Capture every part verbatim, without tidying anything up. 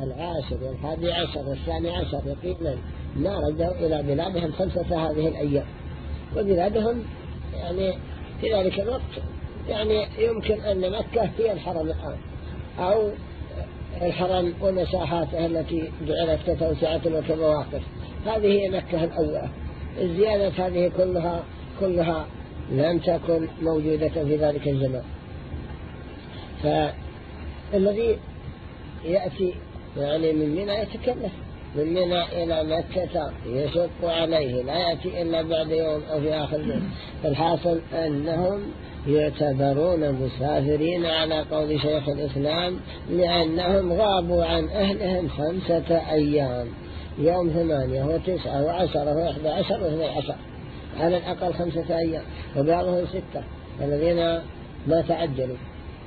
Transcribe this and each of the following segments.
العاشر والحادي عشر والثاني عشر يقينا ما رجعوا إلى بلادهم خمسة هذه الأيام، وبلادهم يعني في ذلك الوقت يعني يمكن أن مكة هي الحرم الآن، أو الحرم ومساحاته التي جعلت كتوسعة وكمواقف، هذه هي مكة الأولى. الزيادة هذه كلها كلها لم تكن موجودة في ذلك الزمان. فالذي يأتي يعني من منى يتكلف من منى إلى مكة يشق عليه، لا يأتي إلا بعد يوم أو في آخر يوم. فالحاصل أنهم يعتبرون مسافرين على قول شيخ الإسلام، لأنهم غابوا عن أهلهم خمسة أيام، يوم ثمانية وتسعة وعشرة وإحدى عشر واثنى عشر، على الأقل خمسة أيام، وبعضهم ستة الذين ما تعجلوا.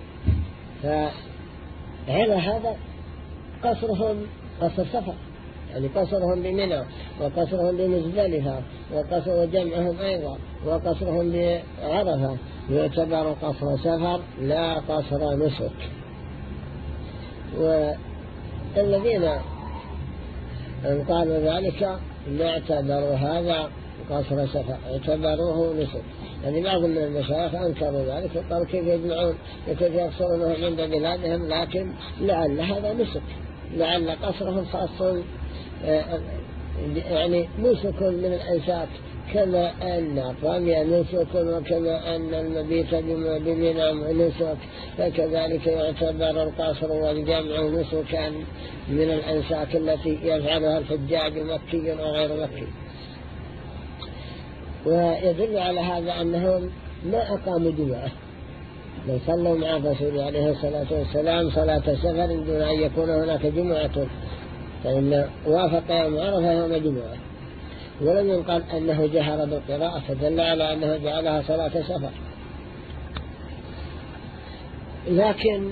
فعلى هذا قصرهم قصر سفر، يعني قصرهم بمنى وقصرهم بمزدلفة وقصر جمعهم أيضا وقصرهم بعرفة يعتبر قصر سفر لا قصر نسك. والذين قالوا ذلك ما اعتبروا هذا قصر سفر، اعتبروه نسك. يعني بعض من المشايخ أنكروا ذلك وقالوا كيف يجمعون كيف يقصرونهم عند بلادهم، لكن لعل هذا نسك، لعل قصرهم خاص يعني نسك من الأنساك، كما أن الرمي نسك وكما أن المبيت بمنى نسك، فكذلك يعتبر القصر والجمع نسكا من الأنساك التي يفعلها الحجاج مكي أو غير مكي. ويدل على هذا أنهم ما أقاموا جمعة، بل صلوا مع الرسول عليه الصلاة والسلام صلاة سفر دون أن يكون هناك جمعة، فإن وافق يوم عرفة يوم جمعة، ولم يقال أنه جهر بالقراءة، فدل على أنه جعلها صلاة سفر. لكن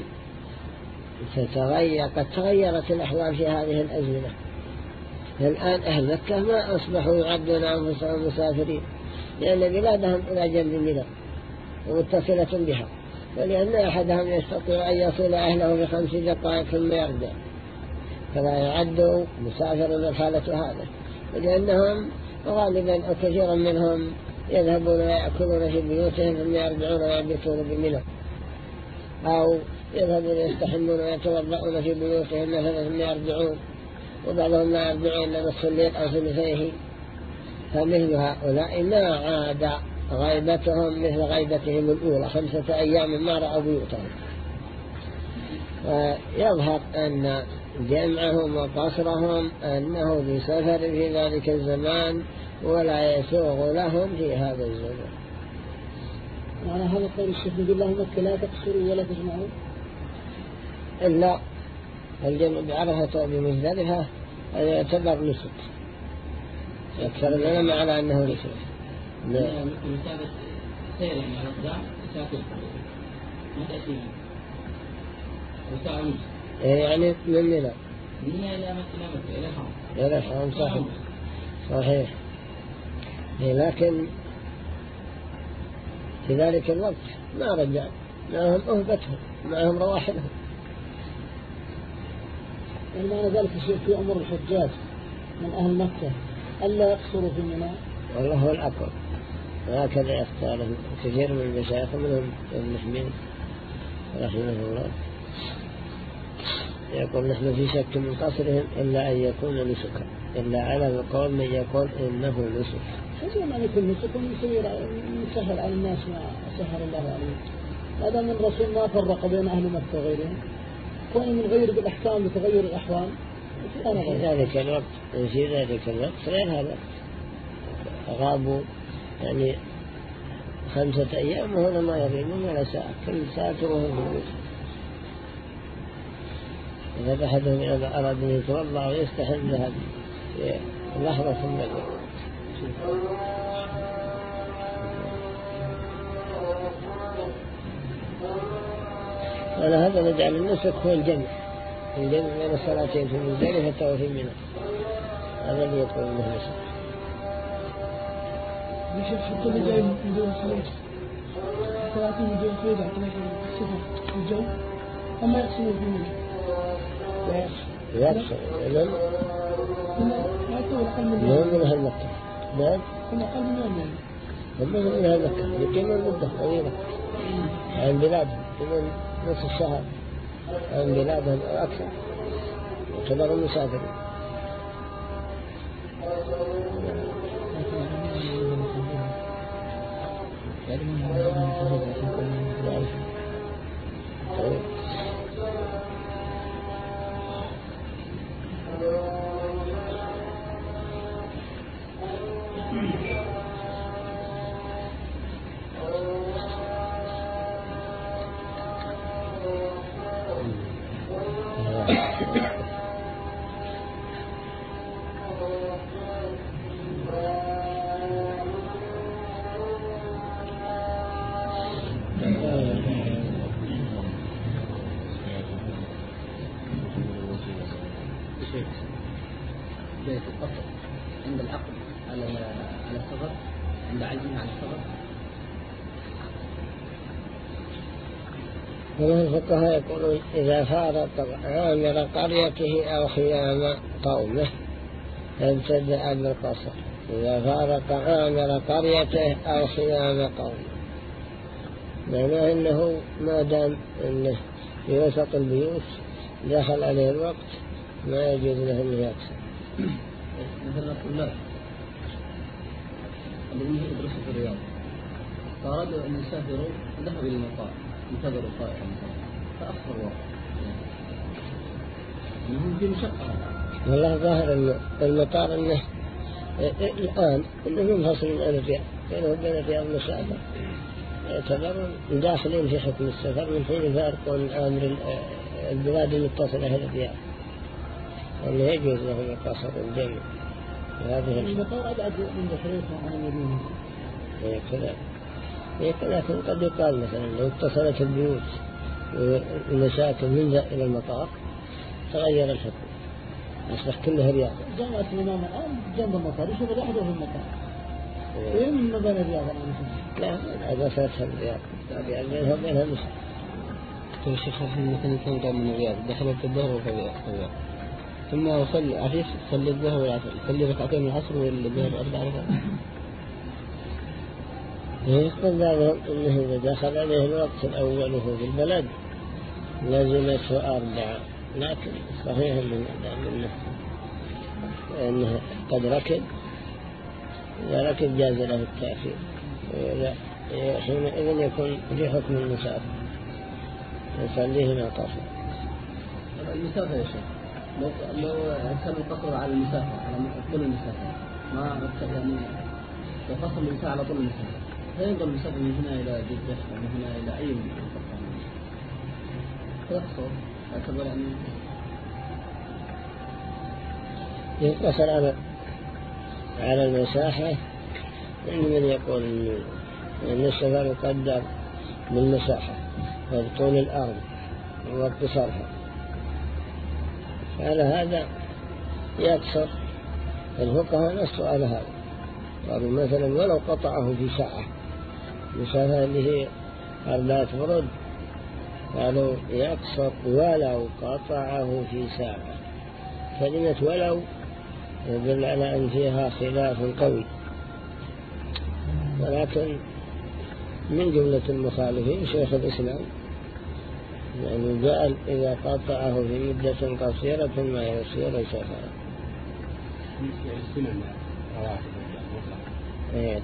تتغير قد تغيرت الأحوال في هذه الأزمنة. الآن أهل مكة ما أصبحوا يعدون أنفسهم مسافرين، لأن بلادهم إلى جنب منى ومتصلة بها، ولأن أحدهم يستطيع أن يصل أهله في خمس دقائق ثم يرجع، فلا يعد مسافر من الحالة هذا. ولأنهم غالبا أو كثيرا منهم يذهبون ويأكلون في بيوتهم ثم يرجعون ويبيتون بمنى، أو يذهبون يستحمون ويتوضؤون في بيوتهم مثلا ثم يرجعون، وبعضهم لا يرجعون إلا نصف الليل أو ثلثيه. فمثل هؤلاء ما عاد غيبتهم مثل غيبتهم الأولى خمسة أيام ما رأوا بيوتهم. ويظهر أن جمعهم وقصرهم أنه بسفر في ذلك الزمان ولا يسوغ لهم في هذا الزمان. وعلى هذا قول الشيخ نقول لهم مكة لا تقصروا ولا تجمعوا إلا الجمع بعرفة وبمزدلفة هذا يعتبر نسك. أكثر العلماء على أنه نسك. نعم. مسافة سير على الضاع تسافر ما تأتي وساعة ونص. يعني من منى. من منى إلى مكة إلى الحرم. إلى الحرم صحيح. صحيح. لكن في ذلك الوقت ما رجع، معهم أهبتهم، معهم رواحلهم. المعنى ذلك الشيء في أمر الحجاج من أهل مكة ألا يقصروا في منى. والله هو الأقرب، وهكذا يختار كثير من المشايخ منهم ابن حميد رحمه الله، يقول نحن في شك من قصرهم إلا أن يكون نسكا، إلا على القول من يقول إنه نسك. فجأة ما يكون نسك ويصير يسهل على الناس ما سهل الله عليهم. هذا من رسول ما فرق بين أهل مكة وغيرهم، كون من غير بالأحكام بتغير الأحوال في ذلك الوقت. في ذلك الوقت غير هذا غابوا يعني خمسة أيام وهنا ما يغيبون ولا ساعة، كل ساعة وهم موجود. إذا أحدهم إذا أراد أن يتوضأ ويستحل ذهب في لحظة ثم يقول. على هذا نجعل النسك هو الجمع، الجمع بين الصلاتين في مزدلفة وفي منى، هذا اللي يقول انه نسك. مش حتى اللي جاي من دون صلاة صلاتين من دون قيدة كما السفر الجو أما يقسموا في منى يقصر من من أهل مكة. نعم هم أقل من يوم هم من أهل مكة يقيمون مدة طويلة عن بلادهم، يقيمون نصف الشهر عن بلادهم أو أكثر، يعتبرون مسافرين. عند العقد على على السفر، عند عزمه على السفر. ومن الفقهاء يقولون إذا فارق عامر قريته أو خيام قومه فابتدأ بالقصر. إذا فارق عامر قريته أو خيام قومه، معناه أنه ما دام أنه في وسط البيوت دخل عليه الوقت ما يجوز له أن يكسر. مثلا الطلاب الذين يدرسوا في الرياض فأرادوا أن يسافروا ذهبوا إلى المطار انتظروا طائرة فأخر الوقت، إنهم في مشقة. والله ظاهر أن المطار أنه الآن أنه منفصل عن الرياض، بينه وبين الرياض مسافة، يعتبرون داخلين في حكم السفر من حين يفارقون آمر البلاد المتصلة إلى الرياض، وأنه يجوز لهم القصر الجميع. هذه المطار أبعد من بحريتها عن المدينة. إيه كذا، إيه لكن قد يقال مثلا لو اتصلت البيوت والمساكن من ذا إلى المطار تغير الحكم، أصبح كلها رياض. جامعة الإمام الآن جنب المطار، يشوف الأحد في المطار. إيه من بين الرياض الآن؟ لا، هذا فتح الرياض، يعني بينها وبينها مساكن. كل شيء خاف مثلا كان قام من الرياض دخلت الظهر وفي الرياض ثم صلي عفيف صلي الظهر والعصر، صلي ركعتين من العصر والظهر أربع ركعات. يقول بعضهم إنه إذا دخل عليه الوقت الأول وهو في البلد لازمته أربعة، لكن صحيح أنه أنه قد ركب، إذا ركب جاز له التأخير، حينئذ يكون في حكم المسافة يصليه ما قصر. المسافة يا شيخ لو لو كان القصر على المسافة على طول المسافة ما يعني لو قصر المسافة على طول المسافة فينقل المسافة من هنا إلى جدة ومن هنا إلى أي منطقة فيقصر يعتبر يعني يقصر على على المساحة. عند من يقول أن السفر يقدر بالمساحة وبطول الأرض واقتصارها، على هذا يقصر. الفقهاء نصوا على هذا، قالوا مثلا ولو قطعه في ساعة مسافة اللي هي أربعة برد، قالوا يقصر ولو قطعه في ساعة. كلمة ولو يدل على أن فيها خلاف قوي، ولكن من جملة المخالفين شيخ الإسلام يعني قال إذا قطعه في مدة قصيرة ما يصير سفرا. إيه.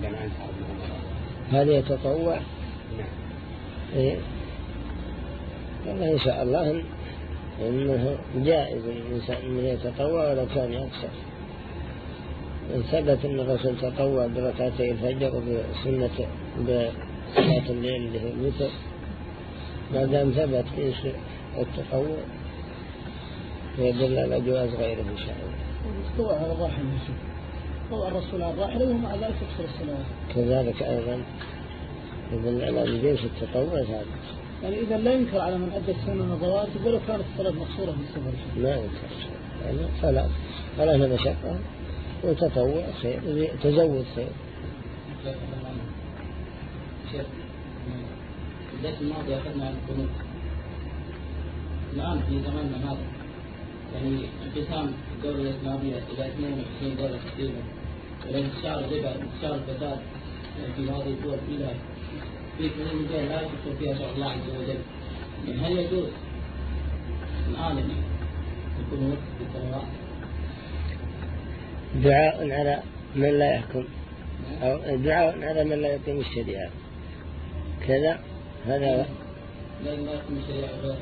هذا يتطوع. إيه. والله إن شاء الله إنه جائز الإنسان أن يتطوع ولو كان يقصر. إن ثبت أن الرسول تطوع بركعتي الفجر وبسنة بصلاة الليل اللي هي الوتر، ما دام ثبت في التطوع يدل على جواز غيره إن شاء الله. التطوع على الراحل نفسه، طوع الرسول على الراحل ومع ذلك يكثر الصلوات. كذلك أيضا يدل على جنس التطوع ثابت. يعني إذا لا ينكر على من أدى السنة نظرات ولو كانت الصلاة مقصورة في السفر. ما ينكر يعني صلاة صلاة مشقة وتطوع خير، تزود خير. شيخ الدرس الماضي أخذنا عن القنوت، الآن في زماننا هذا يعني انقسام الدولة الإسلامية إلى اثنين وعشرين دولة تقريبا، والانتشار الربا انتشار الفساد في هذه الدول كلها في كل دول لا يشكر فيها شرع الله عز وجل. يعني هل يجوز الآن يعني يكون وقت بالدعوة دعاء على من لا يحكم أو دعاء على من لا يقيم الشريعة كذا؟ هذا لا يقيم الشريعة غير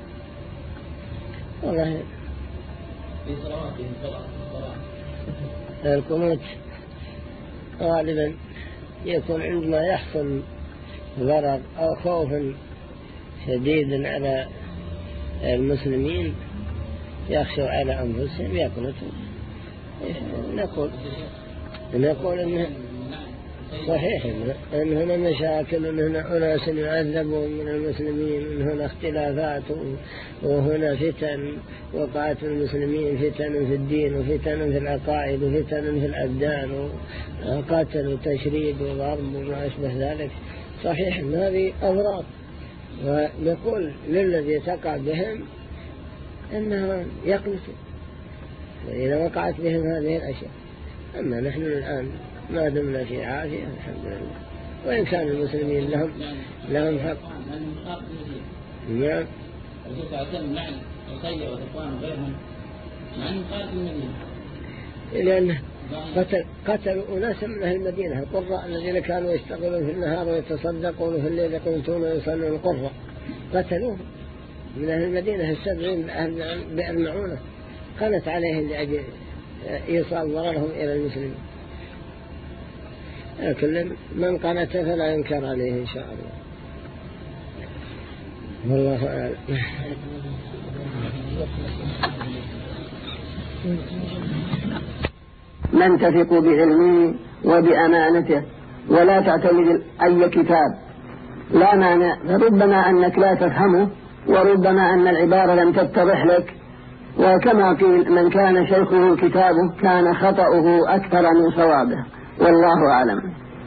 والله في صلاة في صلاة صلاة القنوت غالبا يكون عندما يحصل ضرر أو خوف شديد على المسلمين يخشوا على أنفسهم يقنطوا. نقول نقول إنه صحيح إن هنا مشاكل وإن هنا أناس يعذبون من المسلمين وإن هنا اختلافات وهنا فتن وقعت المسلمين فتن في الدين وفتن في العقائد وفتن في الأبدان وقتل وتشريد وضرب وما أشبه ذلك. صحيح إن هذه أمراض ونقول للذي تقع بهم إنهم يقنطوا وإذا وقعت بهم هذه الأشياء. أما نحن الآن ما دمنا في عافية الحمد لله، وإن كان المسلمين لهم لهم حق. نعم. الرسول صلى الله عليه وسلم لعن الخير والإخوان وغيرهم مع أنهم قاتلوا منهم. لأن قتل قتلوا أناسا من أهل المدينة القراء الذين كانوا يشتغلون في النهار ويتصدقون في الليل يقومون ويصلون القراء قتلوهم من أهل المدينة السبعين أهل بئر معونة قنت عليهم لأجل إيصال ضررهم إلى المسلمين. لكن من قنت فلا ينكر عليه إن شاء الله. والله أعلم. من تثق بعلمه وبأمانته ولا تعتمد أي كتاب لا مانع، فربما أنك لا تفهمه وربما أن العبارة لم تتضح لك، وكما قيل من كان شيخه كتابه كان خطأه أكثر من صوابه، والله أعلم.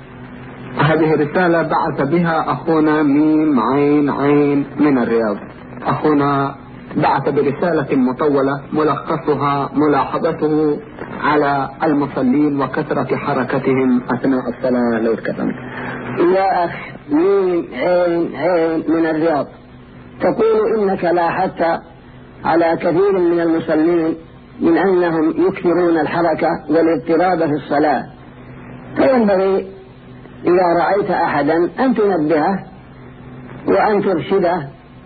هذه رسالة بعث بها أخونا ميم عين عين من الرياض. أخونا بعث برسالة مطولة ملخصها ملاحظته على المصلين وكثرة حركتهم أثناء الصلاة لو كتمت. يا أخ ميم عين عين من الرياض، تقول إنك لاحظت على كثير من المصلين من أنهم يكثرون الحركة والاضطراب في الصلاة، فينبغي إذا رأيت أحدا أن تنبهه وأن ترشده،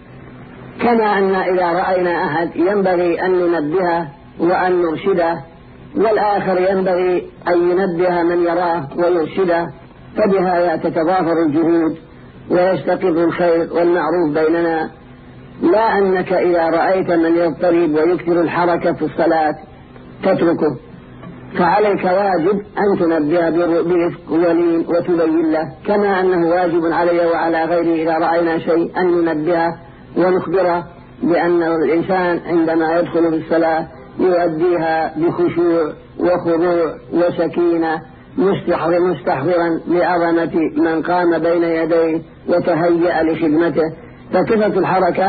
كما أن إذا رأينا أحد ينبغي أن ننبهه وأن نرشده، والآخر ينبغي أن ينبه من يراه ويرشده، فبها تتضافر الجهود ويستقر الخير والمعروف بيننا، لا أنك إذا رأيت من يضطرب ويكثر الحركة في الصلاة تتركه، فعليك واجب أن تنبه برفق ولين وتبين له، كما أنه واجب علي وعلى غيري إذا رأينا شيء أن ننبهه ونخبره بأن الإنسان عندما يدخل في الصلاة يؤديها بخشوع وخضوع وسكينة مستحضرا لعظمة من قام بين يديه وتهيأ لخدمته. فكثرة الحركة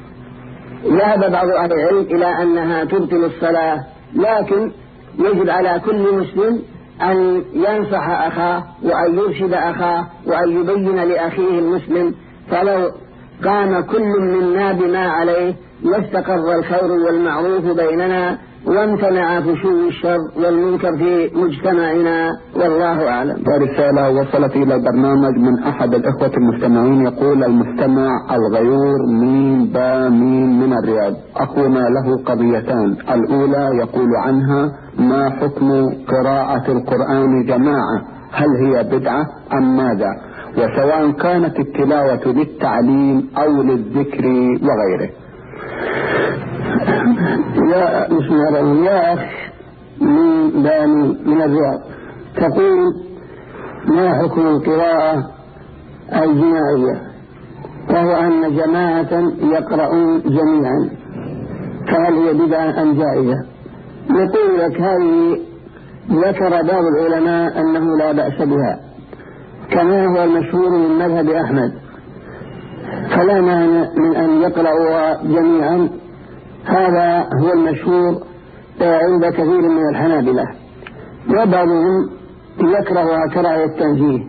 ذهب بعض أهل العلم إلى أنها تبطل الصلاة، لكن يجب على كل مسلم أن ينصح أخاه وأن يرشد أخاه وأن يبين لأخيه المسلم، فلو قام كل منا بما عليه لاستقر الخير والمعروف بيننا وامتنع فشو الشر والمنكر في مجتمعنا، والله أعلم. ورسالة وصلت إلى البرنامج من أحد الإخوة المستمعين، يقول المستمع الغيور مين با مين من الرياض، أخونا له قضيتان. الأولى يقول عنها ما حكم قراءة القرآن جماعة، هل هي بدعة أم ماذا، وسواء كانت التلاوة للتعليم أو للذكر وغيره. يا بسم الله يا أخ من باني من الرياض، تقول ما حكم القراءة الجماعية، وهو أن جماعة يقرؤون جميعا، فهل هي بدعة أم جائزة؟ نقول لك هذه ذكر بعض العلماء أنه لا بأس بها، كما هو المشهور من مذهب أحمد، فلا مانع من أن يقرأوا جميعا هذا هو المشهور عند كثير من الحنابلة، وبعضهم يكرهها كراهية التنزيه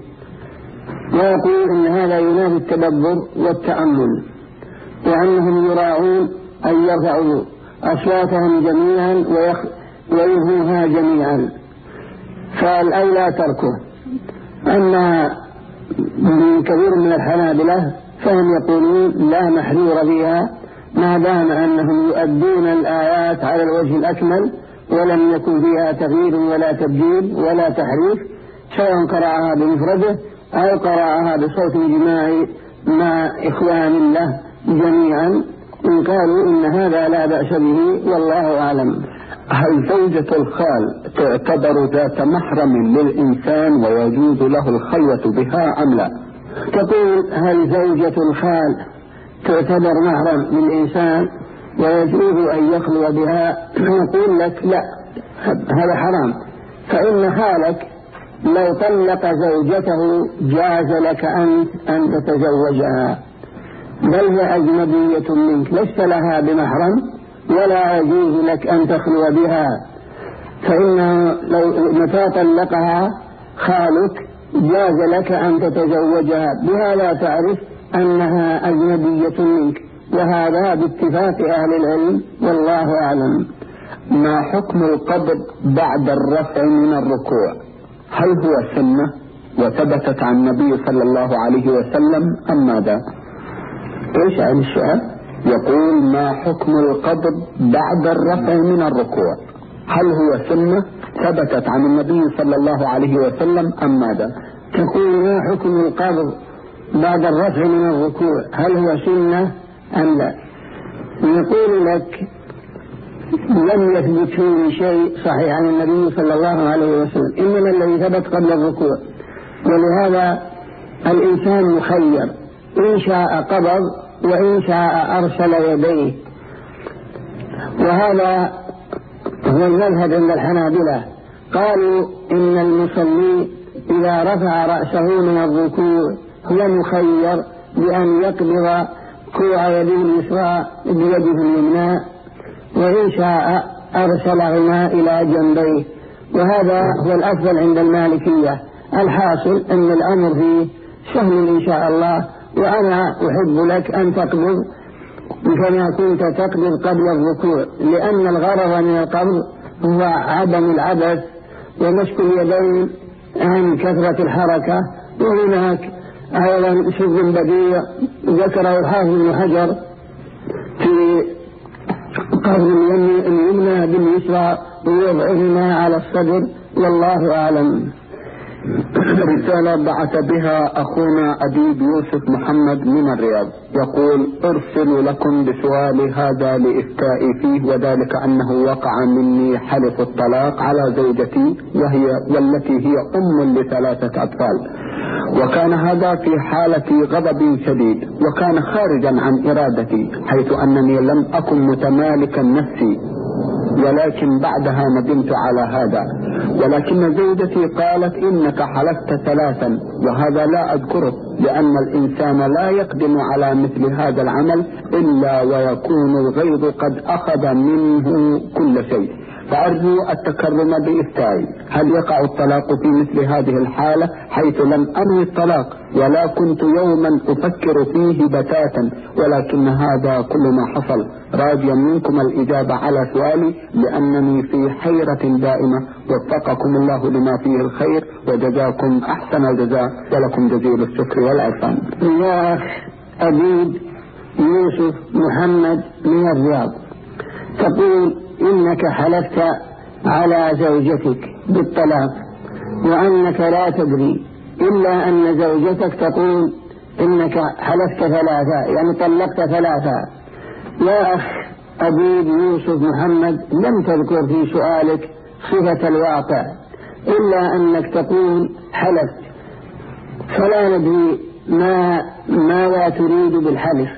ويقول إن هذا ينافي التدبر والتأمل، وأنهم يراعون أن يرفعوا أصواتهم جميعا وينهوها جميعا، فالأولى تركه. أما من كثير من الحنابلة فهم يقولون لا محذور فيها ما دام أنهم يؤدون الآيات على الوجه الأكمل ولم يكن فيها تغيير ولا تبديل ولا تحريف، سواء قرأها بمفرده أو قرأها بصوت جماعي مع إخوان له جميعا، إن قالوا إن هذا لا بأس به والله أعلم. هل زوجة الخال تعتبر ذات محرم للإنسان ويجوز له الخلوة بها أم لا؟ تقول هل زوجة الخال تعتبر محرم للإنسان ويجوز أن يخلو بها؟ نقول لك لا، هذا حرام، فإن خالك لو طلق زوجته جاز لك أنت أن تتزوجها، بل هي أجنبية منك لست لها بمحرم ولا يجوز لك أن تخلو بها، فإنه لو متى طلقها خالك جاز لك أن تتزوجها، بهذا تعرف أنها أجنبية منك، وهذا باتفاق أهل العلم والله أعلم. ما حكم القبض بعد الرفع من الركوع؟ هل هو سنة وثبتت عن النبي صلى الله عليه وسلم أم ماذا؟ إيش عن السؤال؟ يقول ما حكم القبض بعد الرفع من الركوع؟ هل هو سنة ثبتت عن النبي صلى الله عليه وسلم أم ماذا؟ تقول ما حكم القبض بعد الرفع من الركوع، هل هو سنة أم لا؟ نقول لك لم يثبت فيه شيء صحيح عن النبي صلى الله عليه وسلم، إنما الذي ثبت قبل الركوع، ولهذا الإنسان مخير، إن شاء قبض وإن شاء أرسل يديه، وهذا هو المذهب عند الحنابلة. قالوا إن المصلي إذا رفع رأسه من الركوع هو مخير بأن يقبض كوع يده اليسرى بيده اليمنى، وإن شاء أرسلهما إلى جنبيه، وهذا هو الأفضل عند المالكية. الحاصل أن الأمر فيه سهل إن شاء الله، وأنا أحب لك أن تقبض كما كنت تقبض قبل الركوع، لأن الغرض من القبض هو عدم العبث ومسك اليدين عن كثرة الحركة. وهناك أيضا سر بديع ذكره الحافظ بن حجر في قبض اليمنى باليسرى ووضعهما على الصدر، والله أعلم. رسالة بعث بها أخونا أديب يوسف محمد من الرياض، يقول أرسل لكم بسؤال هذا لإفتائي فيه، وذلك أنه وقع مني حلف الطلاق على زوجتي وهي والتي هي أم لثلاثة أطفال، وكان هذا في حالة غضب شديد، وكان خارجا عن إرادتي، حيث أنني لم أكن متمالكا نفسي، ولكن بعدها ندمت على هذا. ولكن زوجتي قالت إنك حلفت ثلاثا، وهذا لا أذكره، لأن الإنسان لا يقدم على مثل هذا العمل إلا ويكون الغيظ قد أخذ منه كل شيء، فأرجو التكرم بإفتائي، هل يقع الطلاق في مثل هذه الحالة حيث لم أنوي الطلاق ولا كنت يوما أفكر فيه بتاتا، ولكن هذا كل ما حصل، راجيا منكم الإجابة على سؤالي لأنني في حيرة دائمة، وفقكم الله لما فيه الخير وجزاكم أحسن الجزاء، ولكم جزيل الشكر والعرفان. يا أبيب يوسف محمد من الرياض، تقول إنك حلفت على زوجتك بالطلاق وأنك لا تدري، إلا أن زوجتك تقول إنك حلفت ثلاثة، يعني طلقت ثلاثة. يا أخ أبيب يوسف محمد، لم تذكر في سؤالك صفة الواقع إلا أنك تقول حلفت، فلا ندري ما ماذا تريد بالحلف،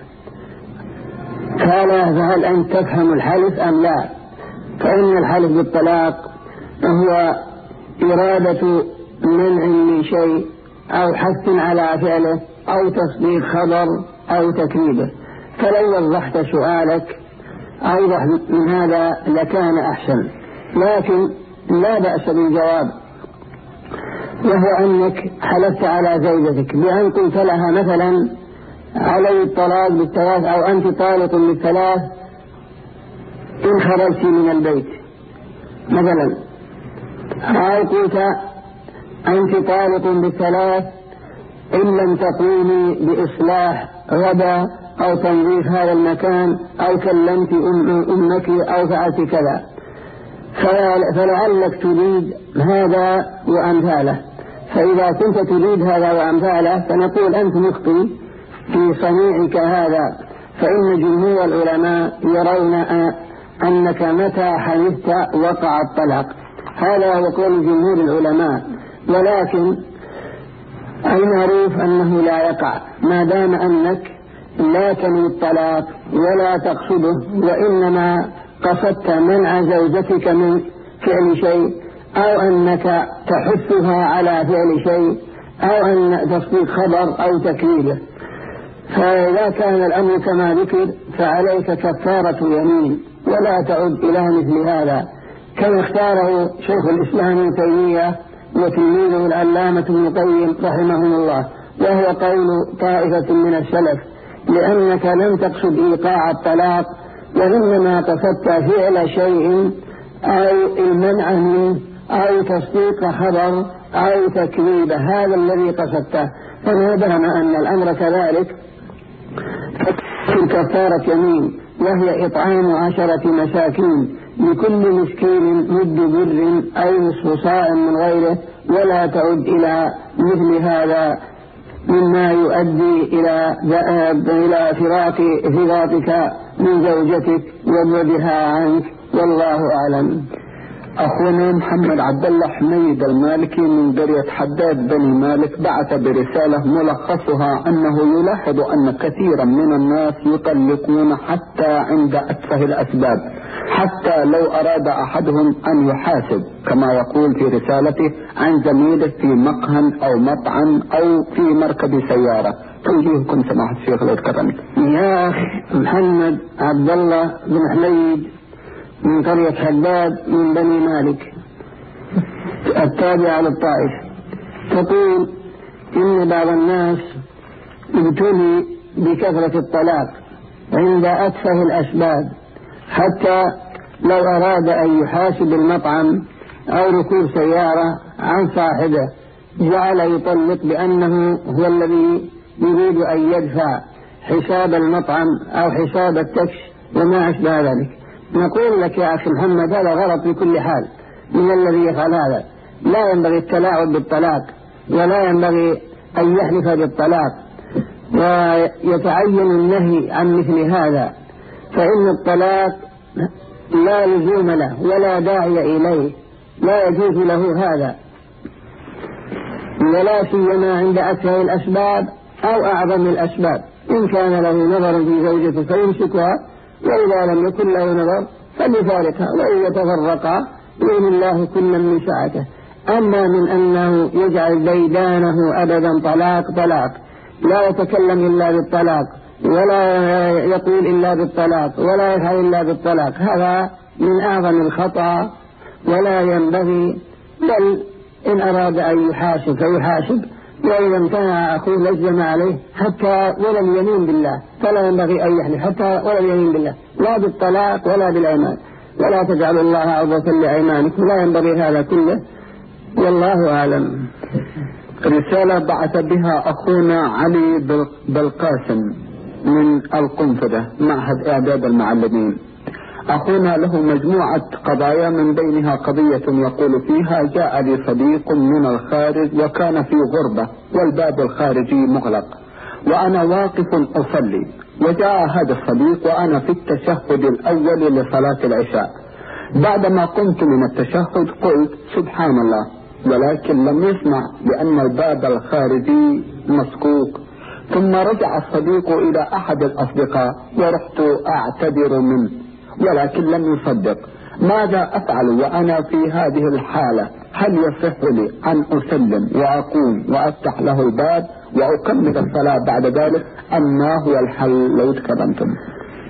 فهل أنت تفهم الحلف أم لا؟ فإن الحلف بالطلاق هو إرادة منع من شيء أو حث على فعله أو تصديق خبر أو تكذيبه. فلو وضحت سؤالك أوضح من هذا لكان أحسن، لكن لا بأس بالجواب، وهو أنك حلفت على زوجتك بأن قلت لها مثلا علي الطلاق بالثلاث أو أنت طالق بالثلاث إن خرجت من البيت مثلا، أو قلت أنت طالق بالثلاث إن لم تقومي بإصلاح غدا أو تنظيف هذا المكان أو كلمت أمك أو فعلت كذا، فلعلك تريد هذا وأمثاله. فإذا كنت تريد هذا وأمثاله فنقول أنت مخطئ في صنيعك هذا، فإن جمهور العلماء يرون أنك متى حلفت وقع الطلاق، هذا هو قول جمهور العلماء، ولكن المعروف أنه لا يقع ما دام أنك لا تنوي الطلاق ولا تقصده، وإنما قصدت منع زوجتك من فعل شيء، أو أنك تحثها على فعل شيء، أو أن تصديق خبر أو تكذيبه. فإذا كان الأمر كما ذكر فعليك كفارة يمين ولا تعد إلى مثل هذا، كما اختاره شيخ الإسلام ابن تيمية وتلميذه العلامة ابن القيم رحمهم الله، وهو قول طائفة من السلف، لأنك لم تقصد إيقاع الطلاق وإنما قصدت فعل شيء أو المنع منه أو تصديق خبر أو تكذيب، هذا الذي قصدته. فما دام أن الأمر كذلك فكل كفارة يمين، وهي إطعام عشرة مساكين لكل مسكين مد بر أو نصف صاع من غيره، ولا تعد إلى مثل هذا مما يؤدي إلى إلى فراق فراقك من زوجتك وبعدها عنك، والله أعلم. أخونا محمد عبد الله حميد المالكي من قرية حداد بني مالك بعث برسالة ملخصها أنه يلاحظ أن كثيرا من الناس يطلقون حتى عند أتفه الأسباب، حتى لو أراد أحدهم أن يحاسب كما يقول في رسالته عن زميله في مقهى أو مطعم أو في مركب سيارة. توجيهكم سماحة الشيخ لو تكرمت. يا أخي محمد عبد الله بن حميد من قرية حداد من بني مالك التابعة للطائف، تقول إن بعض الناس ابتلي بكثرة الطلاق عند أتفه الأسباب، حتى لو أراد أن يحاسب المطعم أو ركوب سيارة عن صاحبه جعل يطلق بأنه هو الذي يريد أن يدفع حساب المطعم أو حساب التكس وما أشبه ذلك. نقول لك يا أخي محمد هذا غلط بكل حال من الذي يفعل هذا، لا ينبغي التلاعب بالطلاق ولا ينبغي أن يحلف بالطلاق، ويتعين النهي عن مثل هذا، فإن الطلاق لا لزوم له ولا داعي إليه، لا يجوز له هذا، ولا سيما عند أكثر الأسباب أو أعظم الأسباب. إن كان له نظر في زوجته فيمسكها، وإذا لم يكن له نظر فليفارقها، وإن يتفرقا يؤمن الله كلا من سعته. أما من أنه يجعل ديدانه أبدا طلاق طلاق، لا يتكلم إلا بالطلاق ولا يقول إلا بالطلاق ولا يفعل إلا بالطلاق، هذا من أعظم الخطأ ولا ينبغي. بل إن أراد أن يحاسب فيحاسب، وإذا امتنع أخوه لزم عليه حتى ولا اليمين بالله، فلا ينبغي أن يحلف حتى ولا اليمين بالله، لا بالطلاق ولا بالأيمان، ولا تجعل الله عرضة لأيمانكم، لا ينبغي هذا كله، والله أعلم. رسالة بعث بها أخونا علي بالقاسم من القنفذة معهد إعداد المعلمين. أخونا له مجموعة قضايا من بينها قضية يقول فيها جاء لي صديق من الخارج وكان في غربة والباب الخارجي مغلق وأنا واقف أصلي، وجاء هذا الصديق وأنا في التشهد الأول لصلاة العشاء. بعدما قمت من التشهد قلت سبحان الله، ولكن لم يسمع لأن الباب الخارجي مسكوك. ثم رجع الصديق إلى أحد الأصدقاء ورحت أعتذر منه ولكن لم يصدق. ماذا أفعل وأنا في هذه الحالة؟ هل يصح لي أن أسلم وأقوم وأفتح له الباب وأكمل الصلاة بعد ذلك، أم ما هو الحل لو تكرمتم؟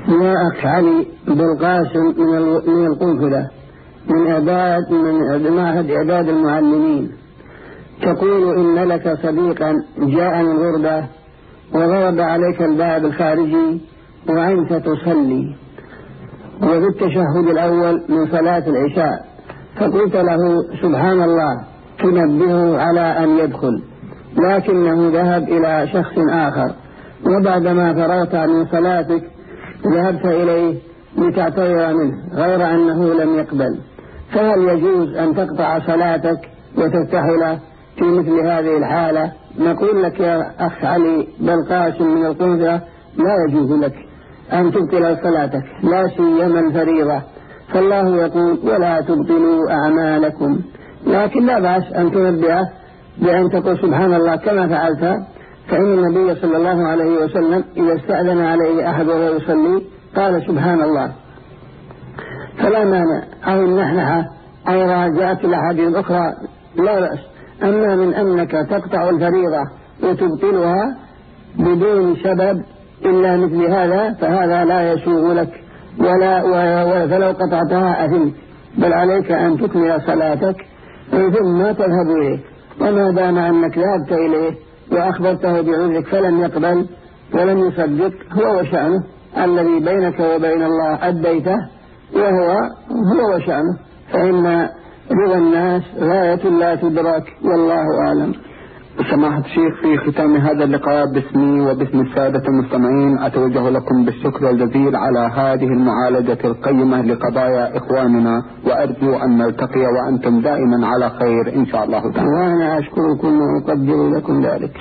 يا أخ علي بالقاسم من القنفلة من إعداد من معهد إعداد المعلمين، تقول إن لك صديقا جاء من غربة وضرب عليك الباب الخارجي وأنت تصلي وفي التشهد الأول من صلاة العشاء، فقلت له سبحان الله تنبهه على أن يدخل، لكنه ذهب إلى شخص آخر، وبعدما فرغت من صلاتك ذهبت إليه لتعتذر منه غير أنه لم يقبل، فهل يجوز أن تقطع صلاتك وترتحل في مثل هذه الحالة؟ نقول لك يا أخ علي بالقاسم من القنفلة لا يجوز لك أن تبطل صلاتك، لا سيما الفريضة، فالله يقول ولا تبطلوا أعمالكم، لكن لا بأس أن تنبه بأن تقول سبحان الله كما فعلت، فإن النبي صلى الله عليه وسلم إذا استأذن عليه أحد وهو يصلي قال سبحان الله، فلا مانع، أو النحنحة أو راجعت الأحاديث الأخرى لا بأس. أما من أنك تقطع الفريضة وتبطلها بدون سبب إلا مثل هذا فهذا لا يسوغ لك، ولا فلو قطعتها أثمت، بل عليك أن تكمل صلاتك ثم تذهب إليه، وما دام أنك ذهبت إليه وأخبرته بعذرك فلم يقبل ولم يصدق هو وشأنه، الذي بينك وبين الله أديته وهو هو وشأنه، فإن رضا الناس غاية لا تدرك، والله أعلم. سماحة الشيخ، في ختام هذا اللقاء باسمي وباسم السادة المستمعين أتوجه لكم بالشكر الجزيل على هذه المعالجة القيمة لقضايا إخواننا، وأرجو أن نلتقي وأنتم دائما على خير إن شاء الله تعالى. وأنا أشكركم وأقدر لكم ذلك.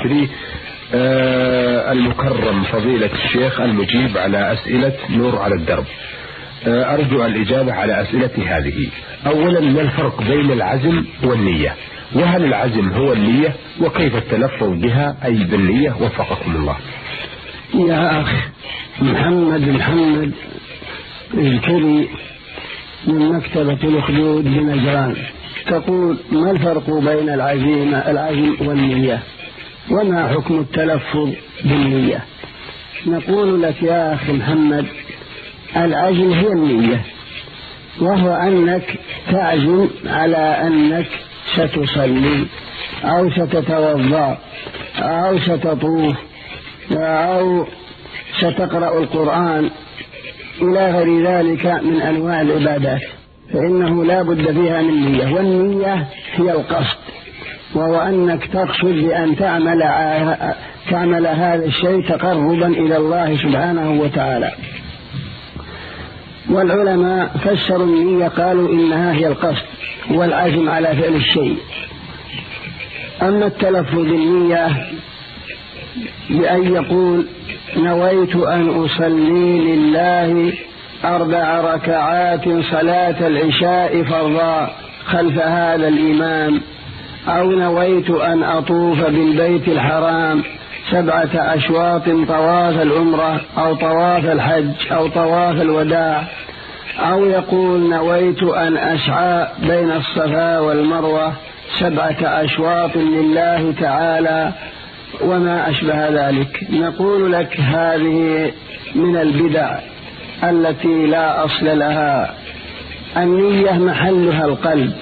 آه المكرم فضيلة الشيخ المجيب على أسئلة نور على الدرب، آه أرجو الإجابة على أسئلتي هذه. أولا، ما الفرق بين العزم والنية؟ وهل العزم هو النية؟ وكيف التلفظ بها أي بالنية؟ وفقكم الله. يا أخ محمد محمد الكري من مكتبة الأخدود بنجران، تقول ما الفرق بين العزيمة العزم والنية؟ وما حكم التلفظ بالنية؟ نقول لك يا أخ محمد العزم هي النية، وهو أنك تعزم على أنك ستصلي أو ستتوضأ أو ستطوف أو ستقرأ القرآن إلى غير ذلك من أنواع العبادات، فإنه لا بد فيها من نية، والنية هي القصد، وهو أنك تقصد بأن تعمل تعمل هذا الشيء تقربا إلى الله سبحانه وتعالى. والعلماء فسروا النية قالوا إنها هي القصد والعزم على فعل الشيء. أما التلفظ بالنية بأن يقول نويت أن أصلي لله أربع ركعات صلاة العشاء فرضا خلف هذا الإمام، أو نويت أن أطوف بالبيت الحرام سبعة أشواط طواف العمرة أو طواف الحج أو طواف الوداع، أو يقول نويت أن أسعى بين الصفا والمروة سبعة أشواط لله تعالى وما أشبه ذلك. نقول لك هذه من البدع التي لا أصل لها. النية محلها القلب،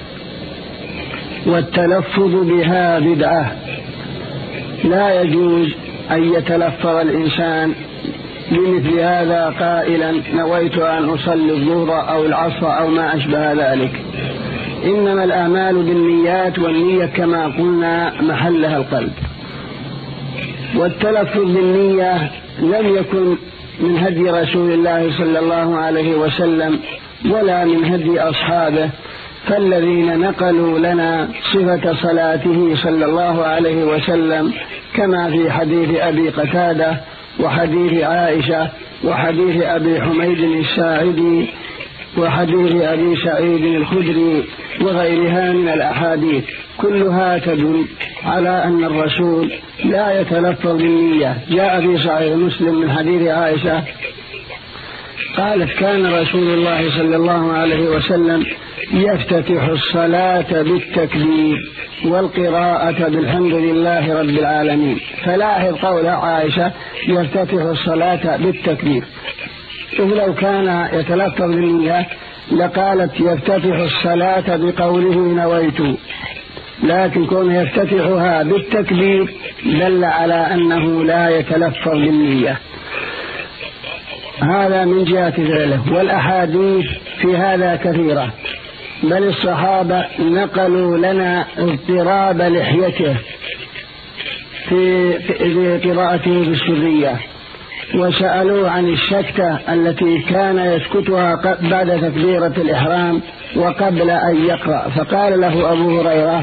والتلفظ بها بدعة، لا يجوز أن يتلفظ الإنسان بمثل هذا قائلا نويت أن أصلي الظهر أو العصر أو ما أشبه ذلك. إنما الأعمال بالنيات، والنية كما قلنا محلها القلب. والتلفظ بالنية لم يكن من هدي رسول الله صلى الله عليه وسلم ولا من هدي أصحابه، فالذين نقلوا لنا صفة صلاته صلى الله عليه وسلم كما في حديث أبي قتادة وحديث عائشة وحديث أبي حميد الساعدي وحديث أبي سعيد الخدري وغيرها من الأحاديث، كلها تدل على أن الرسول لا يتلفظ بالنية. جاء في صحيح مسلم من حديث عائشة قالت كان رسول الله صلى الله عليه وسلم يفتتح الصلاة بالتكبير والقراءة بالحمد لله رب العالمين. فلاحظ قول عائشة يفتتح الصلاة بالتكبير، شوف لو كان يتلفظ بالنية لقالت يفتتح الصلاة بقوله نويت، لكن كون يفتتحها بالتكبير دل على أنه لا يتلفظ بالنية. هذا من جهة فعله. والأحاديث في هذا كثيرة، بل الصحابة نقلوا لنا اضطراب لحيته في في قراءته بالسرية، وسألوا عن السكتة التي كان يسكتها بعد تكبيرة الإحرام وقبل أن يقرأ، فقال له أبو هريرة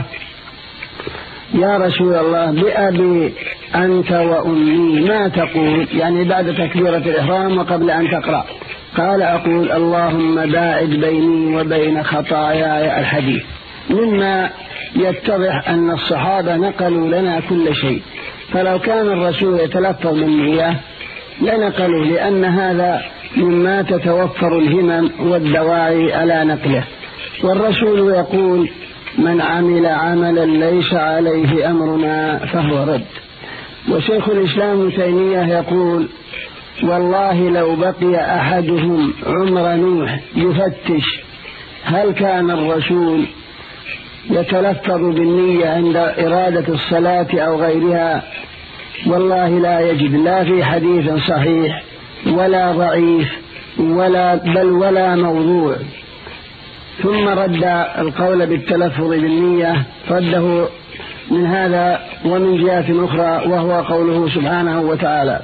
يا رسول الله بأبي أنت وأمي ما تقول؟ يعني بعد تكبيرة الإحرام وقبل أن تقرأ. قال أقول اللهم باعد بيني وبين خطاياي الحديث. مما يتضح أن الصحابة نقلوا لنا كل شيء، فلو كان الرسول يتلفظ بالنية لنقلوا، لأن هذا مما تتوفر الهمم والدواعي على نقله. والرسول يقول من عمل عملا ليس عليه أمرنا فهو رد. وشيخ الإسلام ابن تيمية يقول والله لو بقي أحدهم عمر نوح يفتش هل كان الرسول يتلفظ بالنية عند إرادة الصلاة أو غيرها، والله لا يجد لا في حديث صحيح ولا ضعيف ولا بل ولا موضوع. ثم رد القول بالتلفظ بالنية رده من هذا ومن جهة أخرى، وهو قوله سبحانه وتعالى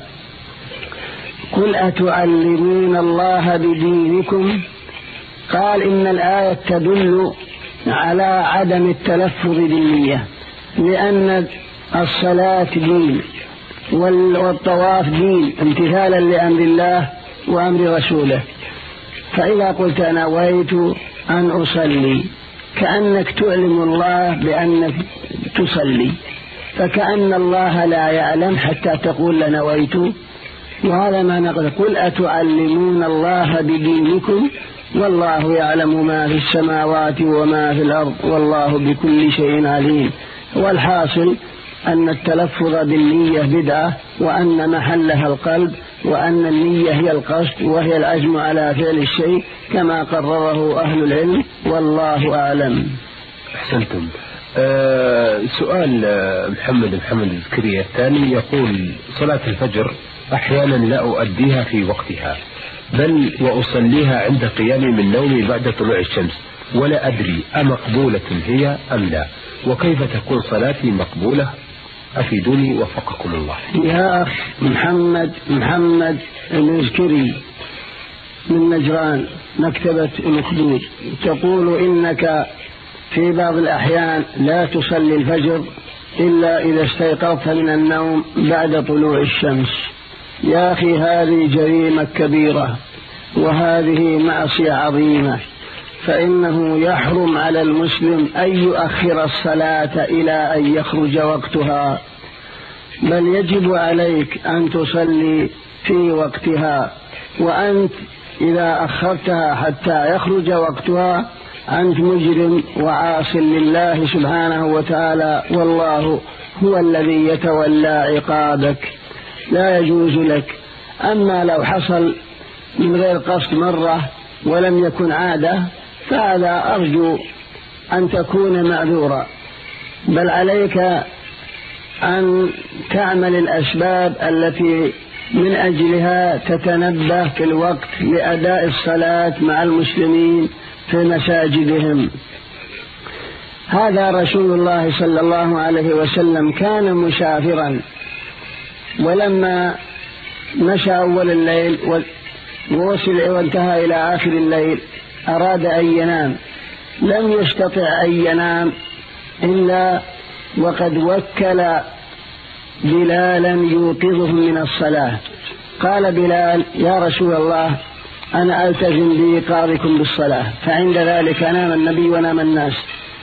قل أتعلمون الله بدينكم. قال إن الآية تدل على عدم التلفظ بالنية، لأن الصلاة دين والطواف دين امتثالا لأمر الله وأمر رسوله. فإذا قلت نويت أن أصلي كأنك تعلم الله بأنك تصلي، فكأن الله لا يعلم حتى تقول لنويت. وهذا ما نقول قل أتعلمون الله بدينكم والله يعلم ما في السماوات وما في الأرض والله بكل شيء عليم. والحاصل أن التلفظ بالنية بدعة، وأن محلها القلب، وأن النية هي القصد وهي العزم على فعل الشيء كما قرره أهل العلم، والله أعلم. أحسنتم. أه سؤال محمد محمد الذكرية الثاني يقول صلاة الفجر أحيانا لا أؤديها في وقتها، بل وأصليها عند قيامي من نومي بعد طلوع الشمس، ولا أدري أمقبولة هي أم لا، وكيف تكون صلاتي مقبولة؟ أفيدوني وفقكم الله. يا أخ محمد محمد الذكري من نجران مكتبة الأخدود، تقول إنك في بعض الأحيان لا تصلي الفجر إلا إذا استيقظت من النوم بعد طلوع الشمس. يا أخي هذه جريمة كبيرة وهذه معصية عظيمة، فإنه يحرم على المسلم أن يؤخر الصلاة إلى أن يخرج وقتها، بل يجب عليك أن تصلي في وقتها. وأنت إذا أخرتها حتى يخرج وقتها أنت مجرم وعاص لله سبحانه وتعالى، والله هو الذي يتولى عقابك، لا يجوز لك. أما لو حصل من غير قصد مرة ولم يكن عادة فهذا أرجو أن تكون معذورا، بل عليك أن تعمل الأسباب التي من أجلها تتنبه في الوقت لأداء الصلاة مع المسلمين في مساجدهم. هذا رسول الله صلى الله عليه وسلم كان مسافرا، ولما مشى أول الليل ووصل وانتهى إلى آخر الليل أراد أن ينام، لم يستطع أن ينام إلا وقد وكل بلالا يوقظهم من الصلاة. قال بلال يا رسول الله أنا ألتزم بإيقاظكم بالصلاة، فعند ذلك نام النبي ونام الناس،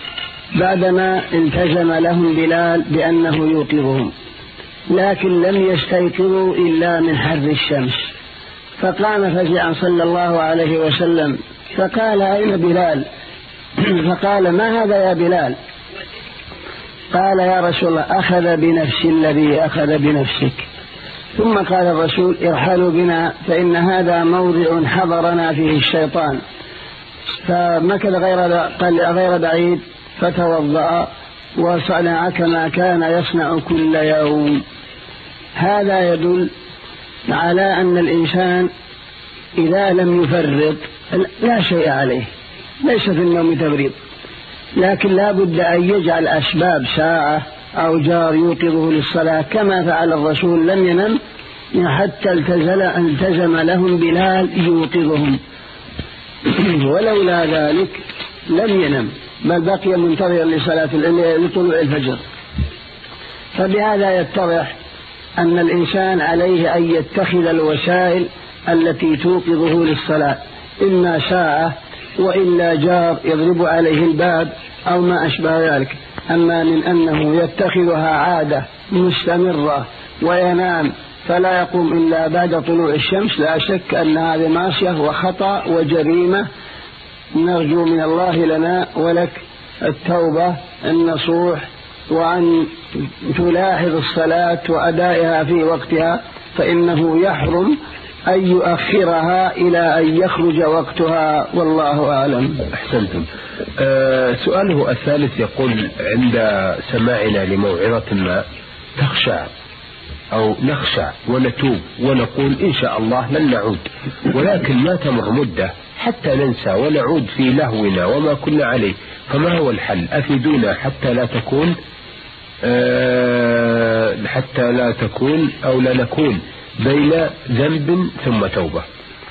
بعدما التزم لهم بلال بأنه يوقظهم، لكن لم يستيقظوا إلا من حر الشمس. فقام فزعا صلى الله عليه وسلم فقال أين بلال؟ فقال ما هذا يا بلال؟ قال يا رسول الله أخذ بنفس الذي أخذ بنفسك، ثم قال الرسول ارحلوا بنا فإن هذا موضع حضرنا فيه الشيطان. فمكث غير بعيد فتوضأ وصنع كما كان يصنع كل يوم. هذا يدل على أن الإنسان إذا لم يفرط لا شيء عليه، ليس في النوم تفريط، لكن لا بد أن يجعل أسباب ساعة أو جار يوقظه للصلاة كما فعل الرسول، لم ينم حتى التزم لهم بلال يوقظهم، ولولا ذلك لم ينم بل بقي منتظرا لصلاة لطلوع الفجر. فبهذا يتضح أن الإنسان عليه أن يتخذ الوسائل التي توقظه للصلاة، إما ساعة وإلا جار يضرب عليه الباب أو ما أشبه ذلك. أما من أنه يتخذها عادة مستمرة وينام فلا يقوم إلا بعد طلوع الشمس، لا شك أن هذه معصية وخطأ وجريمة. نرجو من الله لنا ولك التوبة النصوح، وأن تلاحظ الصلاة وأدائها في وقتها، فإنه يحرم أن يؤخرها إلى أن يخرج وقتها، والله أعلم. أحسنتم. أه سؤاله الثالث يقول عند سماعنا لموعظة ما تخشع أو نخشع ونتوب ونقول إن شاء الله لن نعود، ولكن ما تمر مدة حتى ننسى ونعود في لهونا وما كنا عليه، فما هو الحل؟ أفيدونا حتى لا تكون أه حتى لا تكون أو لا نكون بين ذنب ثم توبة.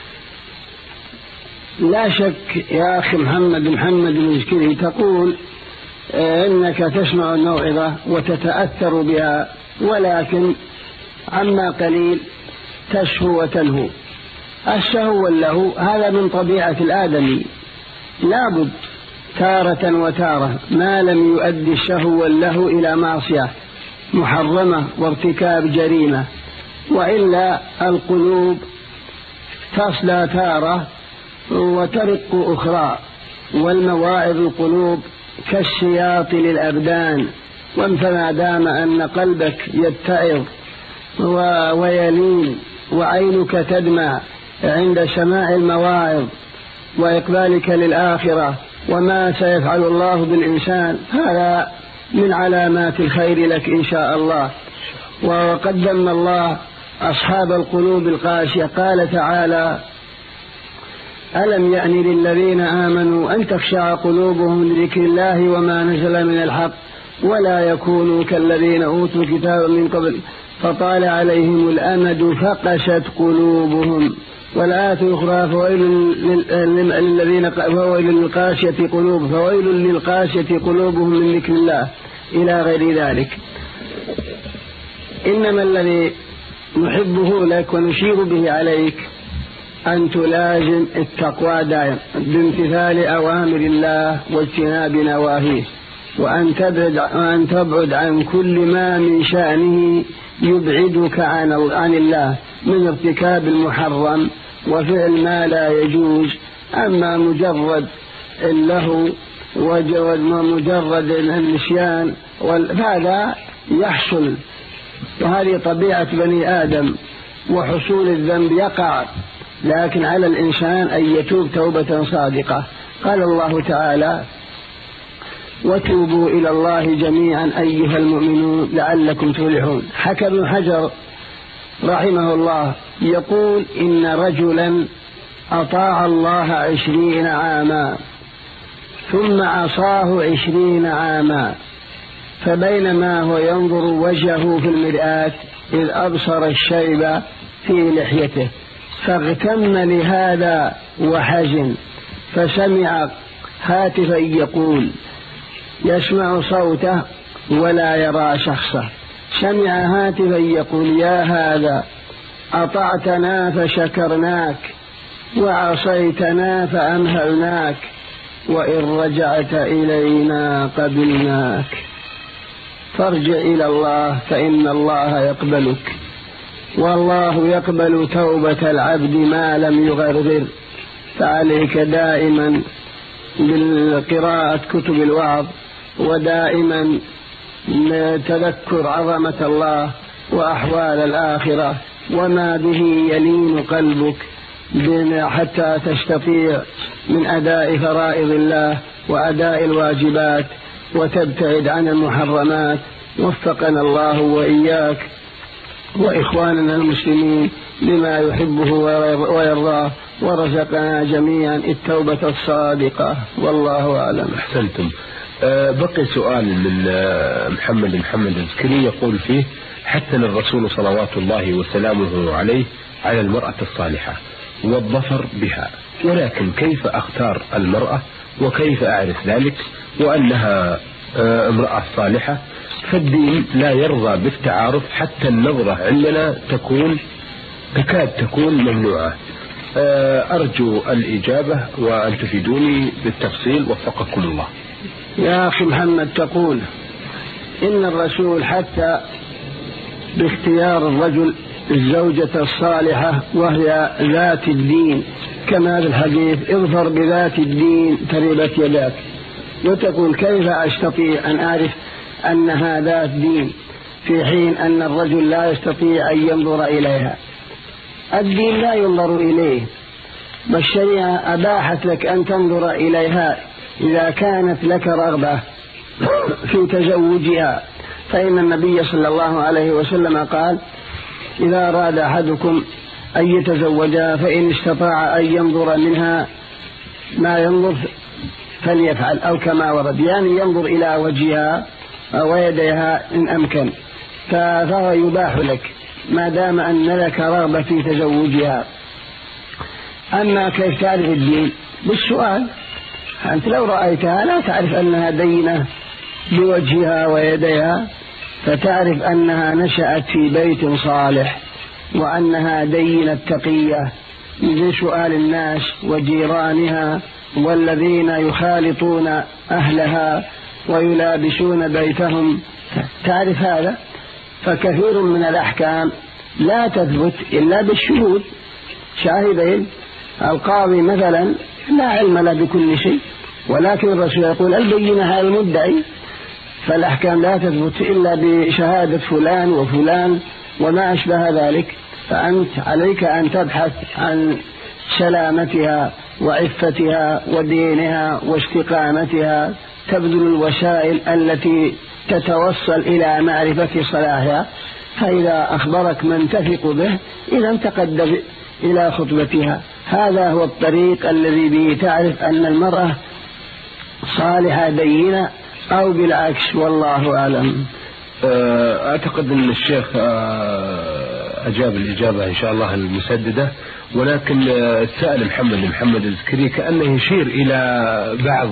لا شك يا أخي محمد محمد المشكلي تقول إنك تسمع الموعظة وتتأثر بها، ولكن عما قليل تشهو وتلهو. الشهو واللهو هذا من طبيعة الآدمي، لابد تارة وتارة ما لم يؤدي الشهو واللهو إلى معصية محرمة وارتكاب جريمة، وإلا القلوب تصلى تارة وترق أخرى. والمواعظ القلوب كالسياط للأبدان، فما دام أن قلبك يتعظ ويلين وعينك تدمع عند سماع المواعظ وإقبالك للآخرة وما سيفعل الله بالإنسان، هذا من علامات الخير لك إن شاء الله. وقدم الله أصحاب القلوب القاسية، قال تعالى: ألم يأن للذين آمنوا أن تخشع قلوبهم لذكر الله وما نزل من الحق ولا يكونوا كالذين أوتوا الكتاب من قبل فطال عليهم الأمد فقست قلوبهم. والآية الأخرى: فويل للذين فويل للقاسية قلوب فويل للقاسية قلوبهم من ذكر الله إلى غير ذلك. إنما الذي نحبه لك ونشير به عليك أن تلازم التقوى دائما بامتثال أوامر الله واجتناب نواهيه، وأن تبعد, وأن تبعد عن كل ما من شأنه يبعدك عن, عن الله من ارتكاب المحرم وفعل ما لا يجوز. أما مجرد اللهو ومجرد النسيان هذا يحصل، وهذه طبيعة بني آدم، وحصول الذنب يقع، لكن على الإنسان أن يتوب توبة صادقة. قال الله تعالى: وتوبوا إلى الله جميعا أيها المؤمنون لعلكم تفلحون. حكى ابن حجر رحمه الله يقول: إن رجلا أطاع الله عشرين عاما ثم عصاه عشرين عاما، فبينما هو ينظر وجهه في المرآة إذ أبصر الشيب في لحيته فاغتم لهذا وحزن، فسمع هاتفا يقول، يسمع صوته ولا يرى شخصه، سمع هاتفا يقول: يا هذا أطعتنا فشكرناك وعصيتنا فأمهلناك وإن رجعت إلينا قبلناك، فارجع إلى الله فإن الله يقبلك، والله يقبل توبة العبد ما لم يغرغر. فعليك دائما بالقراءة كتب الوعظ، ودائما تذكر عظمة الله وأحوال الآخرة وما به يلين قلبك حتى تستطيع من أداء فرائض الله وأداء الواجبات وتبتعد عن المحرمات. وفقنا الله وإياك وإخواننا المسلمين لما يحبه ويرضاه، ورزقنا جميعا التوبة الصادقة، والله أعلم. أحسنتم. أه بقي سؤال من أه محمد محمد الزكري يقول فيه: حثنا الرسول صلوات الله وسلامه عليه على المرأة الصالحة والظفر بها، ولكن كيف أختار المرأة وكيف أعرف ذلك وأنها أه امرأة صالحة؟ فالدين لا يرضى بالتعارف، حتى النظرة عندنا تكون تكاد تكون ممنوعة. أرجو الإجابة وأن تفيدوني بالتفصيل، وفقكم الله. يا أخي محمد، تقول إن الرسول حتى باختيار الرجل الزوجة الصالحة وهي ذات الدين، كما في الحديث: اظفر بذات الدين تربت يداك. وتقول: كيف أستطيع أن أعرف أنها ذات دين في حين أن الرجل لا يستطيع أن ينظر إليها؟ الدين لا ينظر إليه، والشريعة أباحت لك أن تنظر إليها إذا كانت لك رغبة في تزوجها. فإن النبي صلى الله عليه وسلم قال: إذا أراد أحدكم أن يتزوجها فإن استطاع أن ينظر منها ما ينظر فليفعل، أو كما ورد، يعني ينظر إلى وجهها ويديها إن أمكن، فهو يباح لك ما دام أن لك رغبة في تزوجها. أما كيف تعرف الدين؟ بالسؤال. أنت لو رأيتها لا تعرف أنها دينة بوجهها ويديها، فتعرف أنها نشأت في بيت صالح وأنها دينة تقية، من سؤال الناس وجيرانها والذين يخالطون أهلها ويلابسون بيتهم، تعرف هذا. فكثير من الأحكام لا تثبت إلا بالشهود، شاهدين. القاضي مثلا لا علم له بكل شيء، ولكن الرسول يقول: البينة على المدعي. فالأحكام لا تثبت إلا بشهادة فلان وفلان وما أشبه ذلك. فأنت عليك أن تبحث عن سلامتها وعفتها ودينها واستقامتها، تبذل الوسائل التي تتوصل إلى معرفة صلاحها. فإذا أخبرك من تثق به إذا تقدم إلى خطبتها. هذا هو الطريق الذي به تعرف أن المرأة صالحة دينة أو بالعكس، والله أعلم. أعتقد أن الشيخ أجاب الإجابة إن شاء الله المسددة، ولكن السائل محمد محمد الزكري كأنه يشير إلى بعض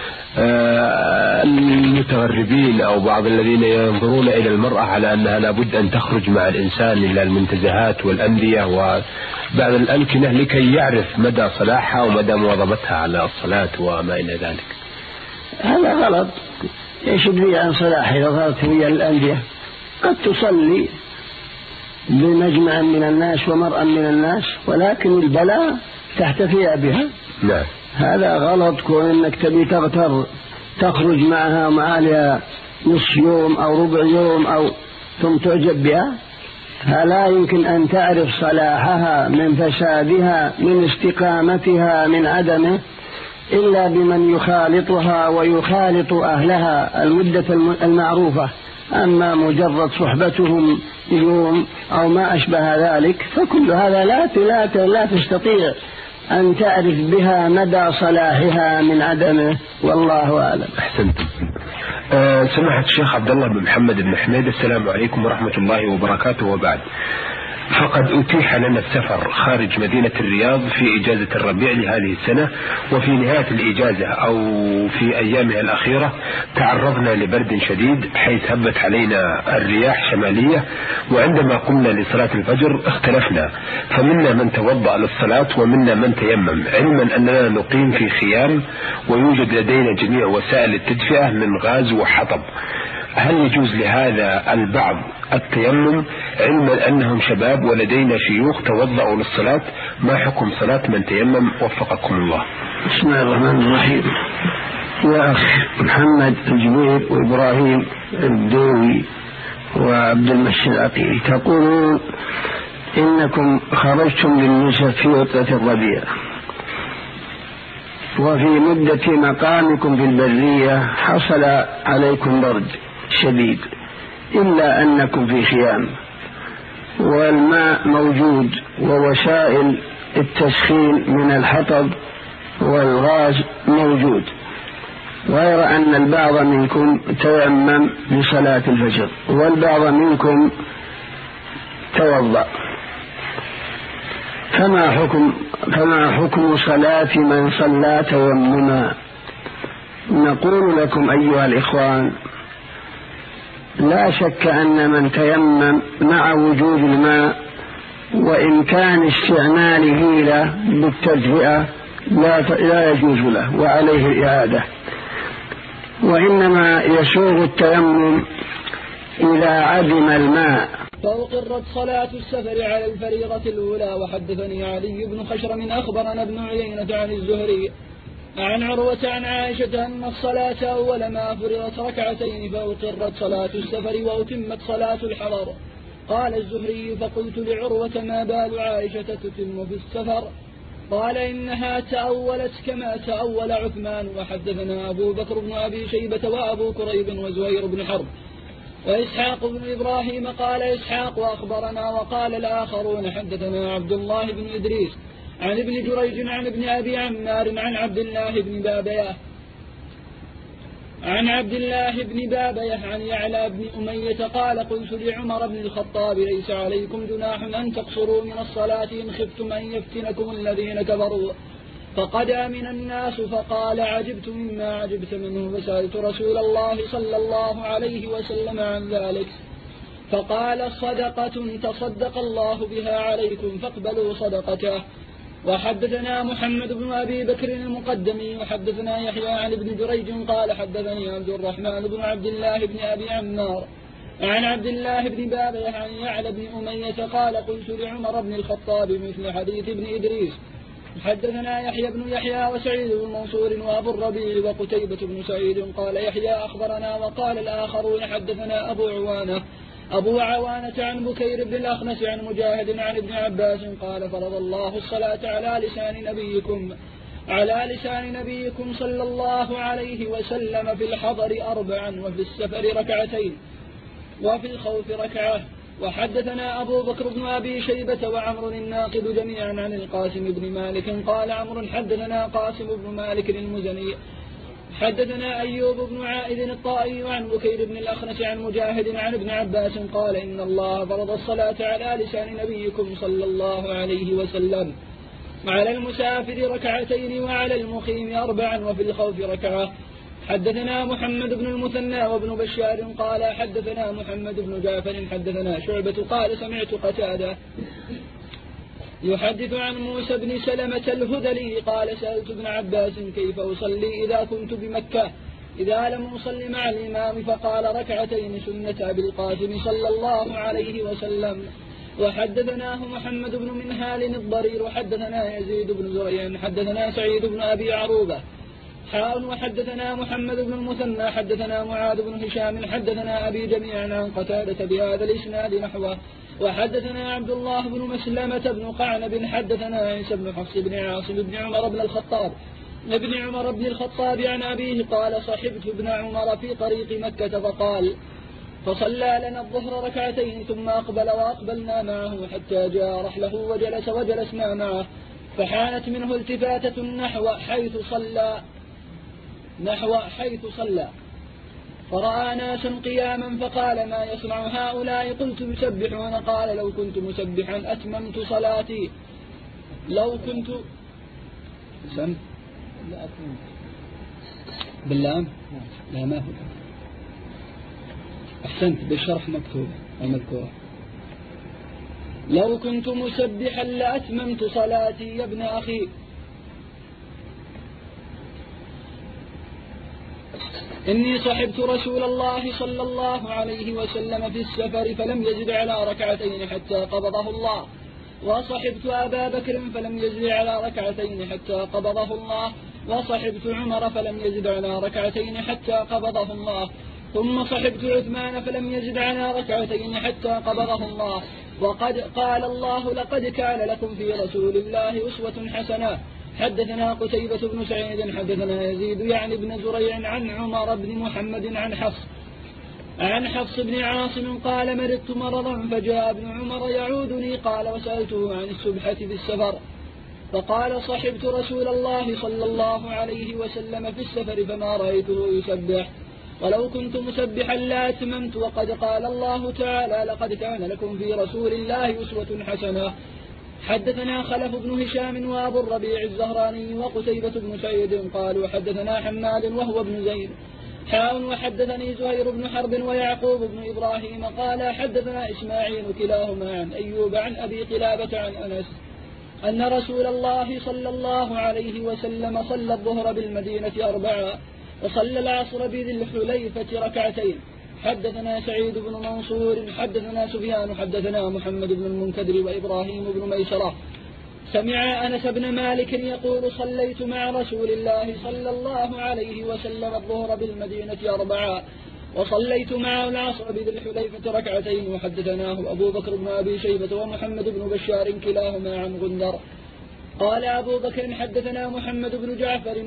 المتغربين أو بعض الذين ينظرون إلى المرأة على أنها لابد أن تخرج مع الإنسان إلى المنتزهات والأندية وبعض الأمكنة لكي يعرف مدى صلاحها ومدى مواظبتها على الصلاة وما إلى ذلك. هذا غلط. ايش يدري عن صلاحها إذا ظهرت هي الأندية؟ قد تصلي بمجمع من الناس ومرأة من الناس، ولكن البلاء تحتفي بها. نعم. هذا غلط. كون انك تبي تغتر تخرج معها ومعها نصف يوم او ربع يوم او ثم تعجب بها، فلا يمكن ان تعرف صلاحها من فسادها من استقامتها من عدمه إلا بمن يخالطها ويخالط أهلها المدة المعروفة. أما مجرد صحبتهم يوم أو ما أشبه ذلك فكل هذا لا لا لا تستطيع أن تعرف بها مدى صلاحها من عدمه، والله أعلم. أحسنتم. أه سماحة الشيخ عبد الله بن محمد بن حميد، السلام عليكم ورحمة الله وبركاته. وبعد، فقد أتيح لنا السفر خارج مدينة الرياض في إجازة الربيع لهذه السنة، وفي نهاية الإجازة أو في أيامها الأخيرة تعرضنا لبرد شديد حيث هبت علينا الرياح شمالية، وعندما قمنا لصلاة الفجر اختلفنا، فمنا من توضأ للصلاة ومنا من تيمم، علما أننا نقيم في خيام ويوجد لدينا جميع وسائل التدفئة من غاز وحطب. هل يجوز لهذا البعض التيمم علما أنهم شباب ولدينا شيوخ توضأوا للصلاة؟ ما حكم صلاة من تيمم؟ وفقكم الله. بسم الله الرحمن الرحيم. يا أخ محمد الجبير وإبراهيم الدوي وعبد المشي العقيلي، تقولون إنكم خرجتم للنسب في وطأة الربيع، وفي مدة مقامكم في البرية حصل عليكم برد شديد، إلا أنكم في خيام والماء موجود ووسائل التسخين من الحطب والغاز موجود، غير أن البعض منكم تيمم لصلاة الفجر والبعض منكم توضأ، فما حكم فما حكم صلاة من صلى تيمما؟ نقول لكم أيها الإخوان، لا شك أن من تيمم مع وجود الماء وإمكان استعماله له بالتدفئة لا لا يجوز له وعليه الإعادة، وإنما يسوغ التيمم إذا عدم الماء. فأقرت صلاة السفر على الفريضة الأولى. وحدثني علي بن خشرم أخبرنا ابن عيينة عن الزهري عن عروة عن عائشة أن الصلاة أول ما فرضت ركعتين فأقرت صلاة السفر وأتمت صلاة الحضر. قال الزهري فقلت لعروة ما بال عائشة تتم في السفر؟ قال إنها تأولت كما تأول عثمان. وحدثنا أبو بكر بن أبي شيبة وأبو كريب وزهير بن حرب وإسحاق بن إبراهيم. قال إسحاق وأخبرنا وقال الآخرون حدثنا عبد الله بن إدريس عن ابن جريج عن ابن أبي عمار عن عبد الله بن بابيه عن عبد الله بن بابيه عن يعلى بن أمية قال قلت لعمر بن الخطاب ليس عليكم جناح أن تقصروا من الصلاة إن خفتم أن يفتنكم الذين كفروا فقد آمن الناس. فقال عجبت مما عجبت منه فسألت رسول الله صلى الله عليه وسلم عن ذلك فقال صدقة تصدق الله بها عليكم فاقبلوا صدقته. وحدثنا محمد بن أبي بكر المقدمي وحدثنا يحيى عن ابن جريج قال حدثني عبد الرحمن بن عبد الله بن أبي عمار عن عبد الله بن بابيه عن يعلى بن أمية قال قلت لعمر بن الخطاب مثل حديث ابن إدريس. حدثنا يحيى بن يحيى وسعيد بن منصور وأبو الربيع وقتيبة بن سعيد قال يحيى أخبرنا وقال الآخرون حدثنا أبو عوانة أبو عوانة عن بكير بن الأخنس عن مجاهد عن ابن عباس قال فرض الله الصلاة على لسان نبيكم على لسان نبيكم صلى الله عليه وسلم في الحضر أربعا وفي السفر ركعتين وفي الخوف ركعة. وحدثنا أبو بكر بن أبي شيبة وعمر الناقد جميعا عن القاسم بن مالك قال عمر حدثنا قاسم بن مالك المزني حدثنا أيوب بن عائد الطائي عن بكير بن الأخنس عن مجاهد عن ابن عباس قال إن الله فرض الصلاة على لسان نبيكم صلى الله عليه وسلم على المسافر ركعتين وعلى المقيم أربعا وفي الخوف ركعة. حدثنا محمد بن المثنى وابن بشار قال حدثنا محمد بن جعفر حدثنا شعبة قال سمعت قتادة يحدث عن موسى بن سلمة الهذلي قال سألت ابن عباس كيف أصلي إذا كنت بمكة إذا لم أصلي مع الإمام فقال ركعتين سنة أبي القاسم صلى الله عليه وسلم. وحدثناه محمد بن منهال الضرير وحدثنا يزيد بن زريع حدثنا سعيد بن أبي عروبة حاء وحدثنا محمد بن المثنى حدثنا معاذ بن هشام حدثنا أبي جميعا عن قتادة بهذا الإسناد نحوه. وحدثنا عبد الله بن مسلمة بن قعنب حدثنا عيسى بن حفص بن عاصم بن عمر بن الخطاب ابن عمر بن الخطاب عن أبيه قال صحبت ابن عمر في طريق مكة فقال فصلى لنا الظهر ركعتين ثم أقبل وأقبلنا معه حتى جاء رحله وجلس وجلسنا معه فحانت منه التفاتة نحو حيث صلى نحو حيث صلى فرأى ناسا قياما فقال ما يصنع هؤلاء قلت يسبحون قال لو كنت مسبحا أتممت صلاتي لو كنت سم لا أتممت باللام لا ما هو أحسنت بالشرح مكتوب أو مذكور لو كنت مسبحا لأتممت صلاتي يا ابن أخي. إني صحبت رسول الله صلى الله عليه وسلم في السفر فلم يزد على ركعتين حتى قبضه الله وصحبت أبا بكر فلم يزد على ركعتين حتى قبضه الله وصحبت عمر فلم يزد على ركعتين حتى قبضه الله ثم صحبت عثمان فلم يزد على ركعتين حتى قبضه الله. وقد قال الله لقد كان لكم في رسول الله أسوة حسنة. حدثنا قتيبة بن سعيد حدثنا يزيد يعني بن زريع عن عمر بن محمد عن حفص عن حفص بن عاصم قال مرضت مرضا فجاء ابن عمر يعودني قال وسألته عن السبحة في السفر فقال صحبت رسول الله صلى الله عليه وسلم في السفر فما رأيته يسبح ولو كنت مسبحا لا أتممت. وقد قال الله تعالى لقد كان لكم في رسول الله أسوة حسنة. حدثنا خلف بن هشام وأبو الربيع الزهراني وقتيبة بن سعيد قالوا حدثنا حماد وهو ابن زيد حاء وحدثني زهير بن حرب ويعقوب بن إبراهيم قال حدثنا إسماعيل كلاهما عن أيوب عن أبي قلابة عن أنس أن رسول الله صلى الله عليه وسلم صلى الظهر بالمدينة أربعة وصلى العصر بذي الحليفة ركعتين. حدثنا سعيد بن منصور حدثنا سفيان حدثنا محمد بن المنكدر وإبراهيم بن ميسرة سمع أنس بن مالك يقول صليت مع رسول الله صلى الله عليه وسلم الظهر بالمدينة أربعة وصليت معه العصر بذي الحليفة ركعتين. وحدثناه أبو بكر بن أبي شيبة ومحمد بن بشار كلاهما عن غندر قال أبو بكر حدثنا محمد بن جعفر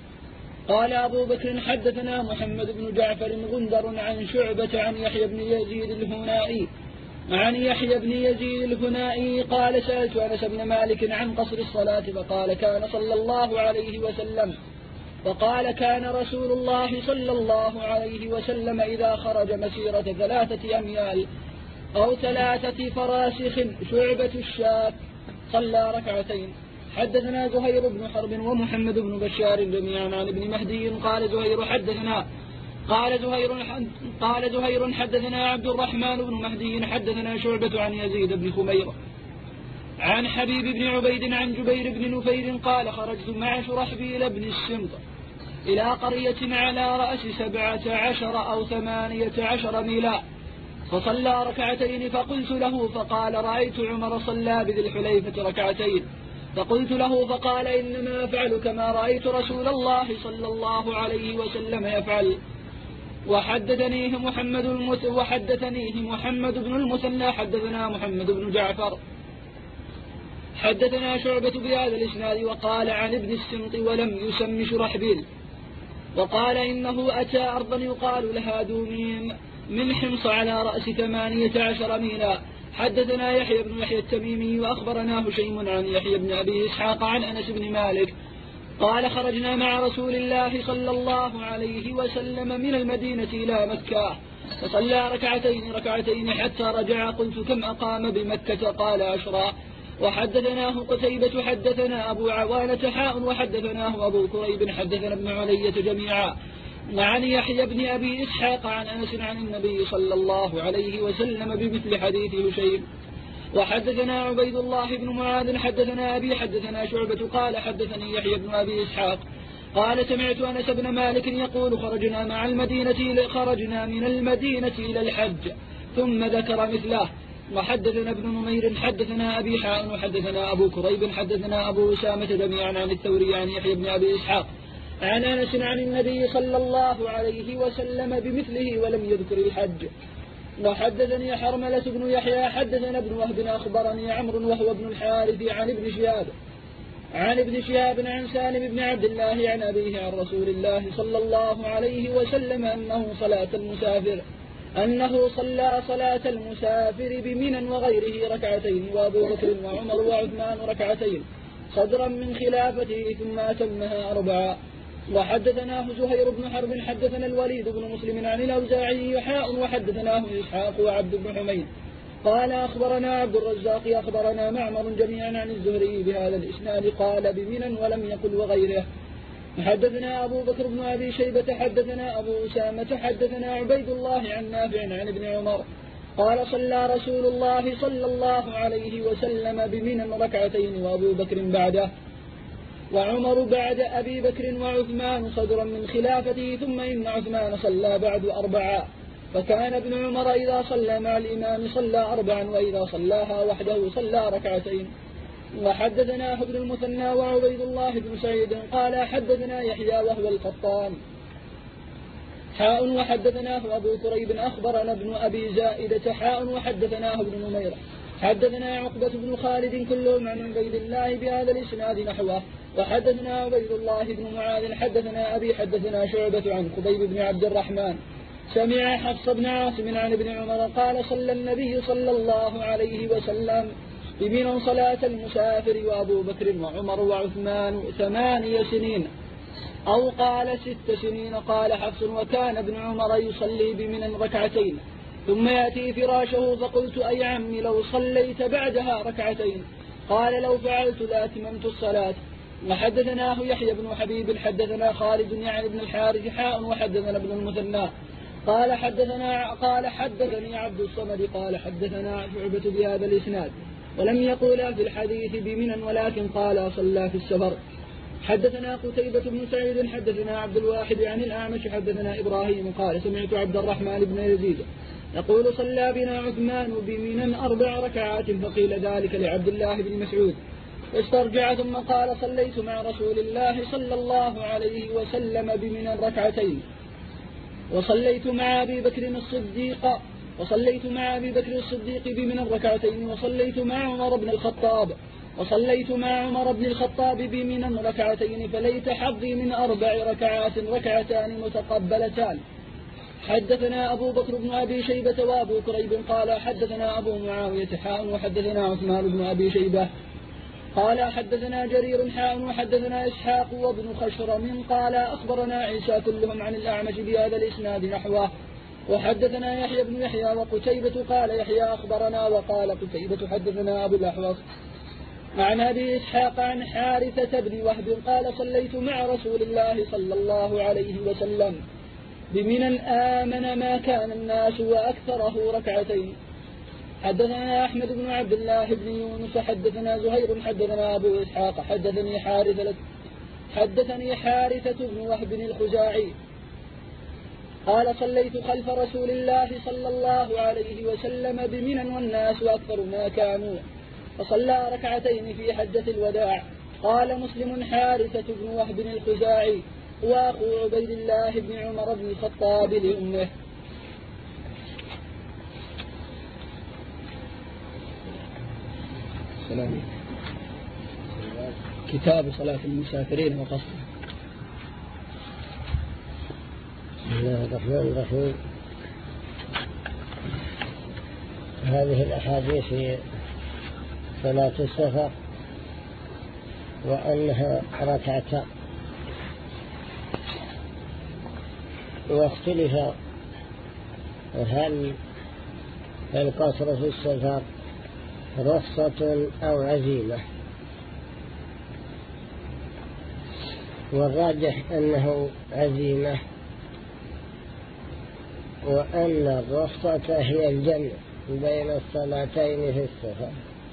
قال أبو بكر حدثنا محمد بن جعفر غندر عن شعبة عن يحيى بن يزيد الهنائي عن يحيى بن يزيد الهنائي قال سألت أنس بن مالك عن قصر الصلاة فقال كان صلى الله عليه وسلم فقال كان رسول الله صلى الله عليه وسلم إذا خرج مسيرة ثلاثة أميال أو ثلاثة فراسخ شعبة الشاة صلى ركعتين. حدثنا زهير بن حرب ومحمد بن بشار جميعا عن ابن مهدي قال زهير حدثنا قال زهير قال زهير حدثنا عبد الرحمن بن مهدي حدثنا شعبة عن يزيد بن خمير عن حبيب بن عبيد عن جبير بن نفير قال خرجت مع شرحبيل بن السمط إلى قرية على رأس سبعة عشر أو ثمانية عشر ميلا فصلى ركعتين فقلت له فقال رأيت عمر صلى بذي الحليفة ركعتين فقلت له فقال إنما أفعل كما رأيت رسول الله صلى الله عليه وسلم يفعل. وحدثنيه محمد المث وحدثنيه محمد بن المثنى حدثنا محمد بن جعفر حدثنا شعبة بهذا الإسناد وقال عن ابن السمط ولم يسم شرحبيل وقال إنه أتى أرضا يقال لها دوميم من حمص على رأس ثمانية عشر ميلا. حدثنا يحيى بن يحيى التميمي وأخبرنا هشيم عن يحيى بن أبي إسحاق عن أنس بن مالك قال خرجنا مع رسول الله صلى الله عليه وسلم من المدينة إلى مكة فصلى ركعتين ركعتين حتى رجع قلت كم أقام بمكة قال عشرا. وحدثناه قتيبة حدثنا أبو عوانة حاء وحدثناه أبو كريب حدثنا ابن علية جميعا عن يحيى بن أبي إسحاق عن أنس عن النبي صلى الله عليه وسلم بمثل حديث هشيم. وحدثنا عبيد الله بن معاذ حدثنا أبي حدثنا شعبة قال حدثني يحيى بن أبي إسحاق قال سمعت أنس بن مالك يقول خرجنا مع المدينة خرجنا من المدينة إلى الحج ثم ذكر مثله. وحدثنا ابن نمير حدثنا أبي حاء وحدثنا أبو كريب حدثنا أبو أسامة جميعا عن الثوري عن يحيى بن أبي إسحاق عن أنس عن النبي صلى الله عليه وسلم بمثله ولم يذكر الحج. وحدثني حرملة بن يحيى حدثنا ابن وهب أخبرني عمرو وهو ابن الحارث عن ابن شهاب عن ابن شهاب عن سالم بن عبد الله عن أبيه عن رسول الله صلى الله عليه وسلم أنه صلاة المسافر أنه صلى صلاة المسافر بمنى وغيره ركعتين وأبو بكر وعمر وعثمان ركعتين صدرا من خلافته ثم أتمها أربعة. وحدثناه زهير بن حرب حدثنا الوليد بن مسلم عن الأوزاعي حاء وحدثناه إسحاق وعبد بن حميد قال أخبرنا عبد الرزاق أخبرنا معمر جميعا عن الزهري بهذا الإسناد قال بمنى ولم يقل وغيره. حدثنا أبو بكر بن أبي شيبة حدثنا أبو أسامة حدثنا عبيد الله عن نافع عن ابن عمر قال صلى رسول الله صلى الله عليه وسلم بمنى ركعتين وأبو بكر بعده وعمر بعد أبي بكر وعثمان صدرا من خلافته ثم إن عثمان صلى بعد أربعة. فكان ابن عمر إذا صلى مع الإمام صلى أربعا وإذا صلاها وحده صلى ركعتين. وحدثنا ابن المثنى وعبيد الله بن سعيد قال حدثنا يحيى وهو القطان حاء وحدثناه أبو كريب أخبرنا ابن أبي زائدة حاء وحدثناه ابن نميرة حدثنا عقبة بن خالد كلهم عن عبيد الله بهذا الإسناد نحوه وحدثنا عبيد الله بن معاذ حدثنا أبي حدثنا شعبة عن خبيب بن عبد الرحمن سمع حفص بن عاصم عن ابن عمر قال صلى النبي صلى الله عليه وسلم بمنى صلاة المسافر وأبو بكر وعمر وعثمان ثمانية سنين أو قال ست سنين. قال حفص وكان ابن عمر يصلي بمنى ركعتين ثم يأتي فراشه فقلت أي عمي لو صليت بعدها ركعتين قال لو فعلت لأتممت الصلاة. وحدثناه يحيى بن حبيب حدثنا خالد يعني بن الحارث حاء وحدثنا ابن المثنى قال حدثنا قال حدثني عبد الصمد قال حدثنا شعبة بهذا الإسناد ولم يقولا في الحديث بمنى ولكن قال صلى في السفر. حدثنا قتيبة بن سعيد حدثنا عبد الواحد عن الأعمش حدثنا إبراهيم قال سمعت عبد الرحمن بن يزيد يقول صلى بنا عثمان بمنى أربع ركعات فقيل ذلك لعبد الله بن مسعود استرجع ثم قال صليت مع رسول الله صلى الله عليه وسلم بمنى ركعتين وصليت مع أبي بكر الصديق وصليت مع أبي بكر الصديق بمنى ركعتين وصليت مع عمر بن الخطاب وصليت مع عمر بن الخطاب بمنى ركعتين فليت حظي من أربع ركعات ركعتان متقبلتان. حدثنا أبو بكر بن أبي شيبة وأبو كريب قال حدثنا أبو معاوية حاء وحدثنا عثمان بن أبي شيبة قال حدثنا جرير حاء وحدثنا إسحاق وابن خشرم قال أخبرنا عيسى كلهم عن الأعمش بهذا الإسناد نحوه. وحدثنا يحيى بن يحيى وقتيبة قال يحيى أخبرنا وقال قتيبة حدثنا أبو الأحوص عن أبي إسحاق عن حارثة بن وهب قال صليت مع رسول الله صلى الله عليه وسلم بمنى آمن ما كان الناس وأكثره ركعتين. حدثنا أحمد بن عبد الله بن يونس حدثنا زهير حدثنا أبو إسحاق حدثني حارثة حدثني حارثة بن وهب الخزاعي قال صليت خلف رسول الله صلى الله عليه وسلم بمنى والناس أكثر ما كانوا فصلى ركعتين في حجة الوداع. قال مسلم حارثة بن وهب الخزاعي وأخو عبيد الله بن عمر بن الخطاب لأمه. سلام. كتاب صلاة المسافرين وقصده. بسم الله الرحمن الرحيم. هذه الأحاديث في صلاة السفر وأنها ركعتان واختلف هل القصر في السفر رخصة أو عزيمة والراجح أنه عزيمة وأن الرخصة هي الجمع بين الصلاتين في السفر.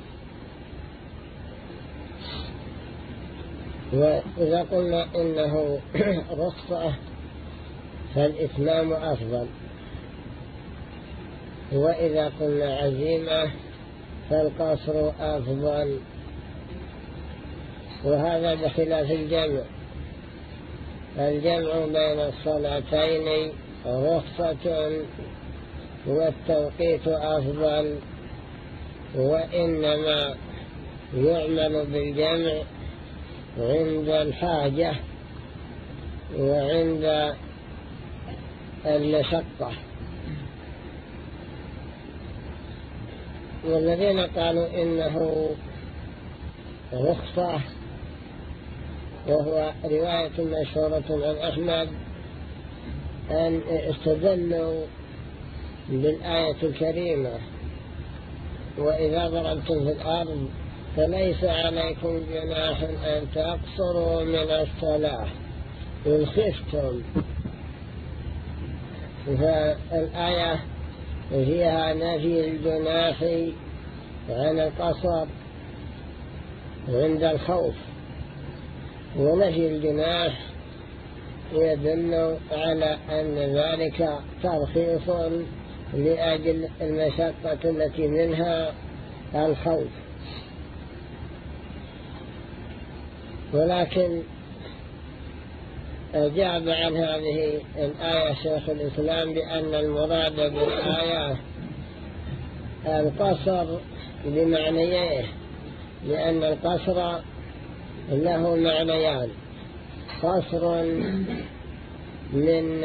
وإذا قلنا إنه رخصة فالإتمام أفضل وإذا قلنا عزيمة فالقصر أفضل وهذا بخلاف الجمع. الجمع بين الصلاتين رخصة والتوقيت أفضل وإنما يعمل بالجمع عند الحاجة وعند المشقة. والذين قالوا إنه رخصة وهو رواية مشهورة عن أحمد أن استدلوا بالآية الكريمة وإذا ضربتم في الأرض فليس عليكم جناح أن تقصروا من الصلاة إن خفتم. فالآية فيها نفي الجناح عن القصر عند الخوف ونفي الجناح يدل على أن ذلك ترخيص لأجل المشقة التي منها الخوف. ولكن أجاب عن هذه الآية شيخ الإسلام بأن المراد بالآية القصر بمعنيين، لأن القصر له معنيان: قصر من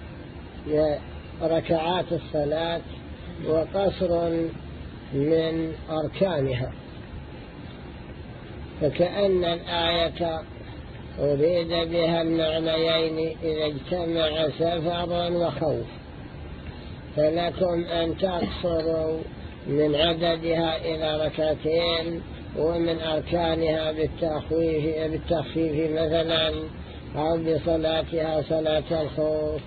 ركعات الصلاة وقصر من أركانها. فكأن الآية أريد بها المعنيين إذا اجتمع سفر وخوف، فلكم أن تقصروا من عددها إلى ركعتين، ومن أركانها بالتخفيف بالتخفيف مثلا، أو بصلاتها صلاة الخوف.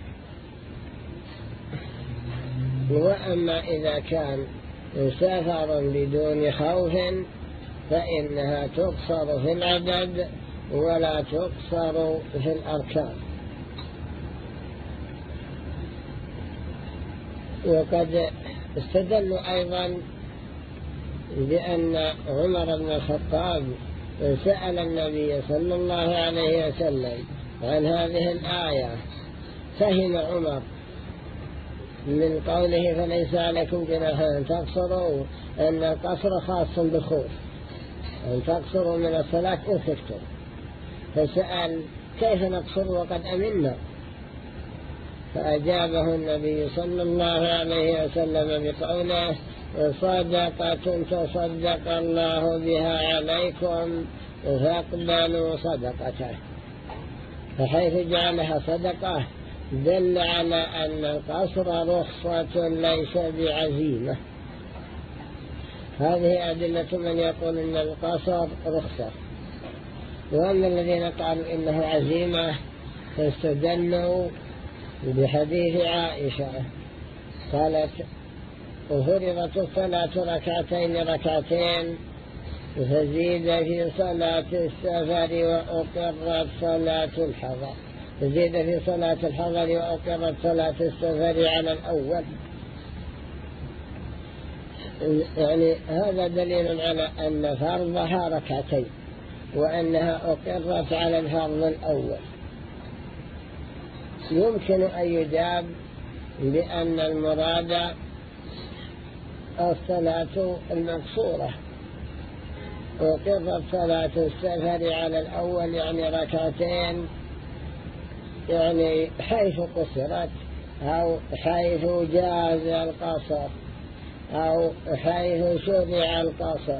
وأما إذا كان سفر بدون خوف فإنها تقصر في العدد ولا تقصر في الأركان. وقد استدلوا أيضا بأن عمر بن الخطاب سأل النبي صلى الله عليه وسلم عن هذه الآية، فهم عمر من قوله فليس عليكم جناح أن تقصروا أن القصر خاص بالخوف، أن تقصروا من الصلاة إن خفتم، فسأل كيف نقصر وقد أمنا؟ فأجابه النبي صلى الله عليه وسلم بقوله صدقة تصدق الله بها عليكم فاقبلوا صدقته. فحيث جعلها صدقة دل على أن القصر رخصة ليس بعزيمة. هذه أدلة من يقول إن القصر رخصة. وأما الذين قالوا إنه عزيمة فاستدلوا بحديث عائشة قالت وفرضت الصلاة ركعتين ركعتين فزيد في صلاة السفر وأقرت صلاة الحضر، فزيد في صلاة الحضر وأقرت صلاة السفر على الأول. يعني هذا دليل على أن فرضها ركعتين وأنها أقرت على الفرض الأول. يمكن أن يجاب بأن المراد الصلاة المقصورة، وقرت صلاة السفر على الأول يعني ركعتين، يعني حيث قصرت أو حيث جاز القصر أو حيث شرع القصر.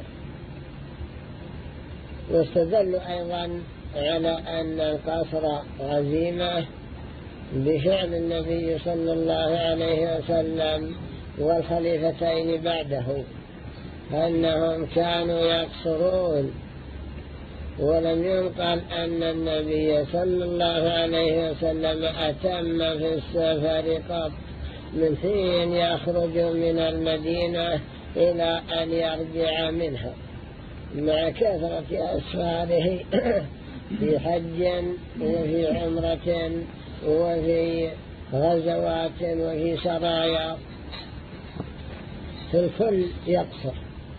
واستدلوا أيضا على أن القصر عزيمة بفعل النبي صلى الله عليه وسلم والخليفتين بعده، أنهم كانوا يقصرون، ولم ينقل أن النبي صلى الله عليه وسلم أتم في السفر قط من حين يخرج من المدينة إلى أن يرجع منها، مع كثرة أسفاره في حج وفي عمرة وفي غزوات وفي سرايا، في الكل يقصر،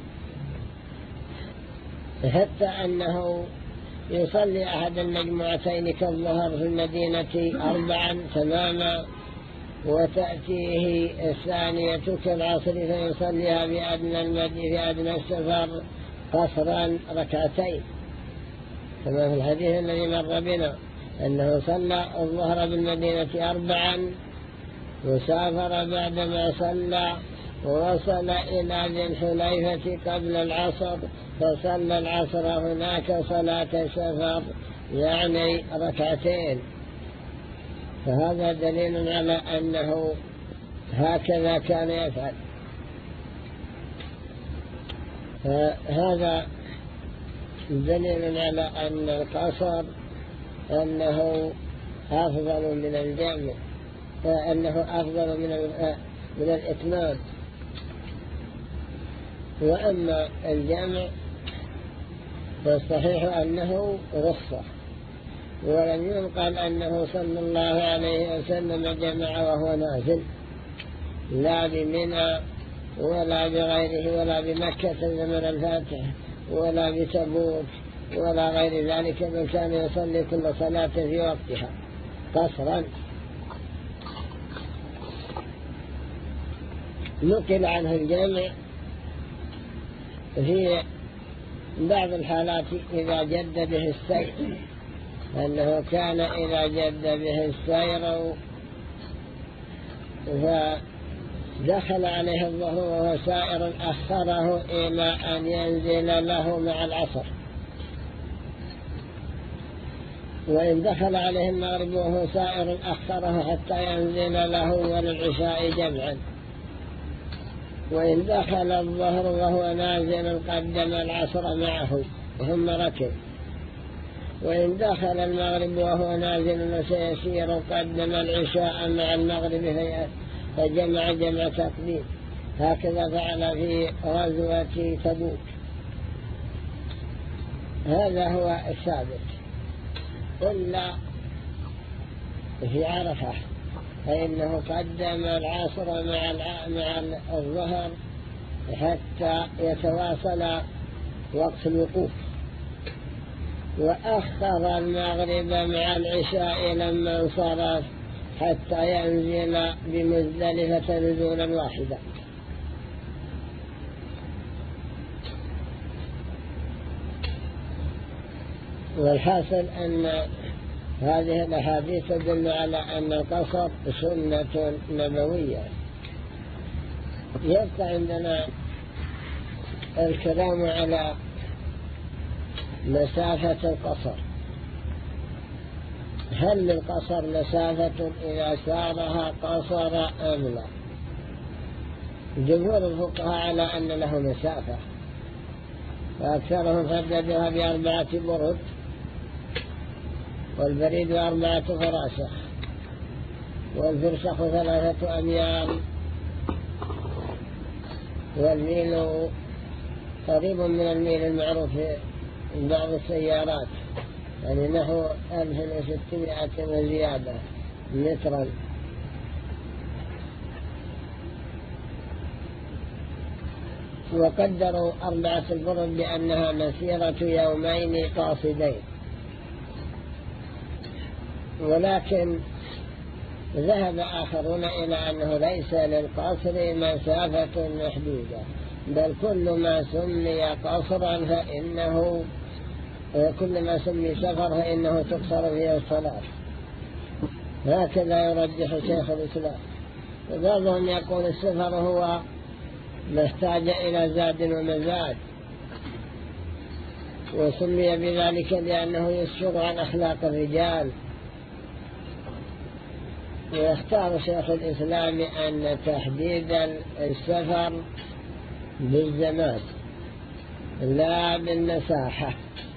حتى أنه يصلي أحد المجموعتين كالظهر في المدينة أربعا تماما، وتأتيه الثانية كالعصر فيصليها بأدنى المدينة في أدنى السفر قصرا ركعتين، كما في الحديث الذي مر بنا أنه صلى الظهر بالمدينة أربعا وسافر بعدما صلى ووصل إلى ذي الحليفة قبل العصر فصلى العصر هناك صلاة سفر يعني ركعتين. فهذا دليل على أنه هكذا كان يفعل. فهذا دليل على أن القصر أنه أفضل من الجمع، أنه أفضل من من الإتمام. وأما الجمع فالصحيح أنه رخصة، ولم ينقل أنه صلى الله عليه وسلم جمع وهو نازل، لا بمنى ولا بغيره ولا بمكة زمن الفاتح ولا بتبوك ولا غير ذلك، بل كان يصلي كل صلاة في وقتها قصرا. نقل عنه الجمع في بعض الحالات إذا جد به السير، أنه كان إذا جد به السير فدخل عليه الظهر وهو سائر أخره إلى أن ينزل له مع العصر، وإن دخل عليه المغرب وهو سائر أخره حتى ينزل له وللعشاء جمعا، وإن دخل الظهر وهو نازل قدم العصر معه ثم ركب، وإن دخل المغرب وهو نازل وسيسير قدم العشاء مع المغرب فجمع جمع تقديم. هكذا فعل في غزوة تبوك. هذا هو الثابت، إلا في عرفة فإنه قدم العصر مع مع الظهر حتى يتواصل وقت الوقوف، وأخر المغرب مع العشاء لما انصرف حتى ينزل بمزدلفة نزولا واحدا. والحاصل أن هذه الأحاديث تدل على أن القصر سنة نبوية. يبقى عندنا الكلام على مسافة القصر. هل للقصر مسافة إذا سارها قصر أم لا؟ جمهور الفقهاء على أن له مسافة، فأكثرهم حددها بأربعة برد، والبريد أربعة فراسخ، والفرسخ ثلاثة أميال، والميل قريب من الميل المعروف في بعض السيارات، يعني نحو ألف وستمائة وزيادة مترا. وقدروا أربعة البرد بأنها مسيرة يومين قاصدين، ولكن ذهب آخرون إلى أنه ليس للقصر مسافة محدودة، بل كل ما سمي قصرا فإنه كل ما سمي سفر فإنه تقصر فيه الصلاة. هكذا يرجح شيخ الإسلام. وبعضهم يقول السفر هو محتاج إلى زاد ومزاد، وسمي بذلك لأنه يسفر عن أخلاق الرجال. ويختار شيخ الإسلام أن تحديد السفر بالزمان لا بالمساحة،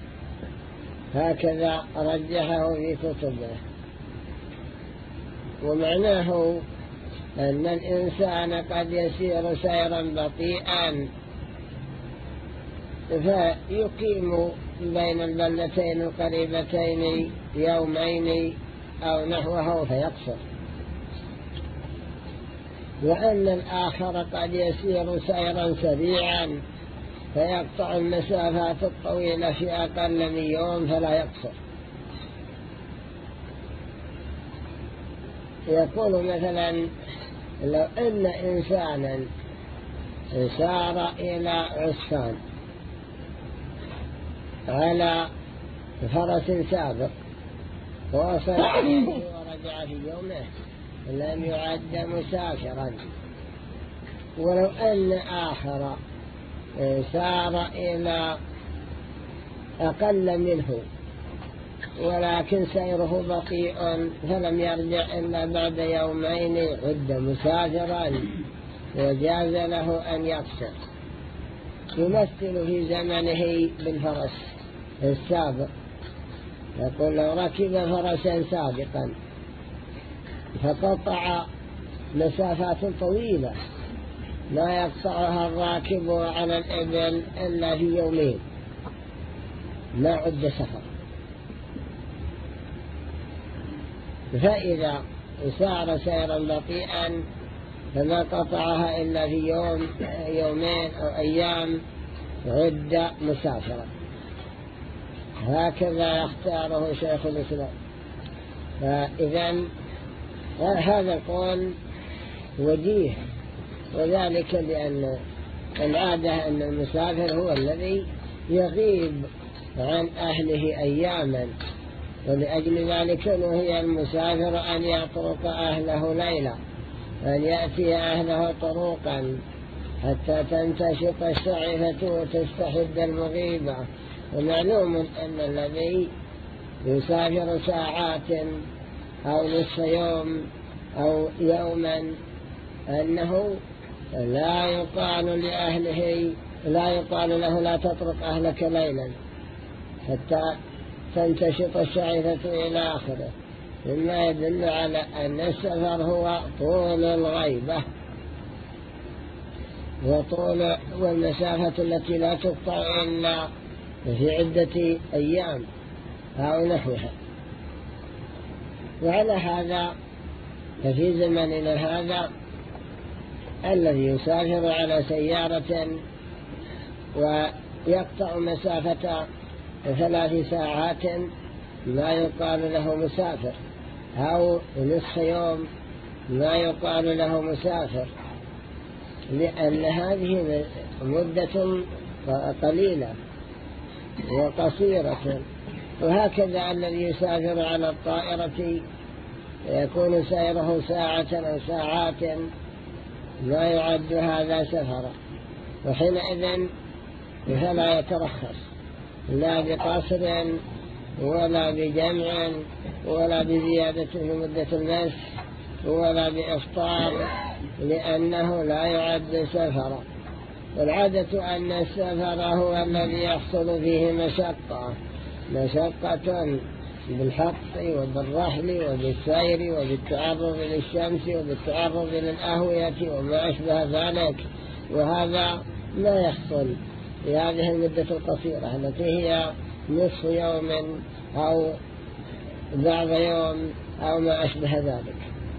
هكذا رجحه في كتبه. ومعناه أن الإنسان قد يسير سيرا بطيئا فيقيم بين البلدتين القريبتين يومين أو نحوه فيقصر، وأن الآخر قد يسير سيرا سريعا فيقطع المسافات الطويلة في أقل من يوم فلا يقصر. يقول مثلا لو أن إنسانا سار إلى عسفان على فرس سابق ووصل ورجع في يومه لم يعد مسافرا. ولو أن آخر سار إلى أقل منه ولكن سيره بطيء فلم يرجع إلا بعد يومين عد مسافرا وجاز له أن يقصر. يمثل في زمنه بالفرس السابق، يقول لو ركب فرسا سابقا فقطع مسافات طويلة لا يقطعها الراكب على الإبل إلا في يومين ما عد سفر. فإذا سار سيرا بطيئا فما قطعها إلا في يوم يومين أو أيام عد مسافرا. هكذا يختاره شيخ الإسلام. فإذا هذا القول وجيه، وذلك لأن العادة أن المسافر هو الذي يغيب عن أهله أياما، ولأجل ذلك نهي المسافر أن يطرق أهله ليلا، أن يأتي أهله طروقا حتى تنتشط الشعفة وتستحد المغيبة. ومعلوم أن الذي يسافر ساعات أو نصف يوم أو يوما أنه لا يقال لأهله لا يقال له لا تطرق أهلك ليلا حتى تنتشط الشعفة إلى آخره، مما يدل على أن السفر هو طول الغيبة وطول والمسافة التي لا تقطع إلا في عدة أيام أو نحوها. وعلى هذا ففي زمننا هذا الذي يسافر على سيارة ويقطع مسافة ثلاث ساعات ما يقال له مسافر، أو نصف يوم ما يقال له مسافر، لأن هذه مدة قليلة وقصيرة. وهكذا الذي يسافر على الطائرة يكون سيره ساعة أو ساعات لا يعد هذا سفرا، وحينئذ فلا يترخص لا بقصر ولا بجمع ولا بزيادة في مدة المس ولا بإفطار، لأنه لا يعد سفرا. والعادة أن السفر هو الذي يحصل فيه مشقة مشقة بالحط وبالرحل وبالسير وبالتعرض للشمس وبالتعرض للأهوية وما أشبه ذلك، وهذا لا يحصل في هذه المدة القصيرة التي هي نصف يوم أو بعض يوم أو ما أشبه ذلك،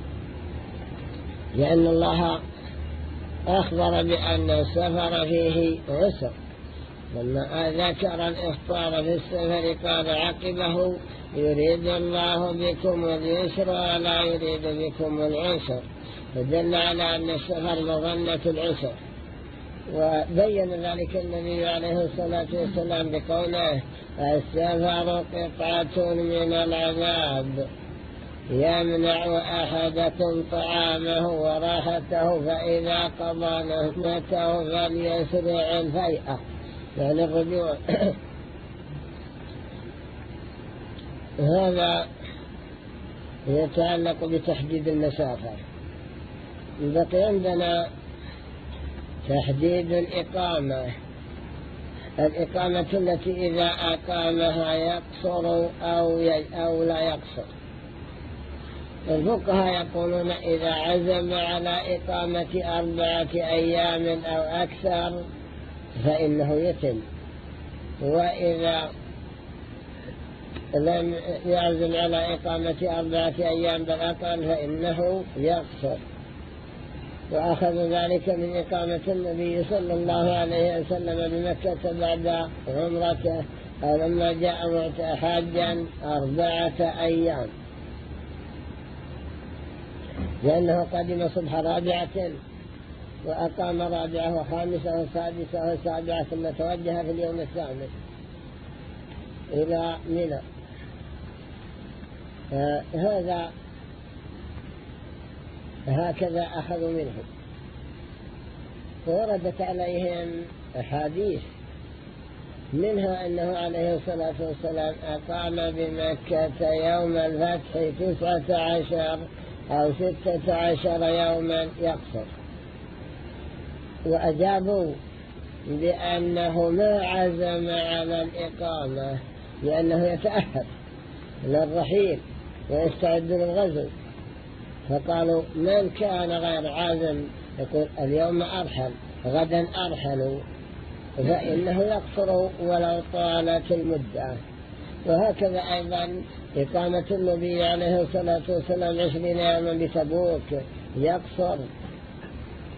لأن الله أخبر بأن السفر فيه عسر. لما ذكر الإفطار في السفر قال عقبه يريد الله بكم اليسر ولا يريد بكم العسر، فدل على أن السفر مظنة العسر. وبين ذلك النبي عليه الصلاة والسلام بقوله السفر قطعة من العذاب يمنع أحدكم طعامه وراحته فإذا قضى نهمته فليسرع الفيئة، يعني الرجوع. هذا يتعلق بتحديد المسافة. بقي عندنا تحديد الإقامة، الإقامة التي إذا أقامها يقصر أو, أو لا يقصر. الفقهاء يقولون إذا عزم على إقامة أربعة أيام أو أكثر فإنه يتم، وإذا لم يعزم على إقامة أربعة أيام بل أقل فإنه يقصر. وأخذ ذلك من إقامة النبي صلى الله عليه وسلم بمكة بعد عمرته أو لما جاء حاجا أربعة أيام، لأنه قدم صبح رابعة وأقام رابعة وخامسة وسادسة وسابعة ثم توجه في اليوم الثامن إلى منى. هذا هكذا أخذوا منه. ووردت عليهم أحاديث منها أنه عليه الصلاة والسلام أقام بمكة يوم الفتح تسعة عشر أو ستة عشر يوما يقصر، وأجابوا بأنه ما عزم على الإقامة لأنه يتأهب للرحيل ويستعد للغزو. فقالوا من كان غير عازم يقول اليوم أرحل غدا أرحل فإنه يقصر ولو طالت المدة. وهكذا أيضا إقامة النبي عليه الصلاة والسلام عشرين يوما بتبوك يقصر.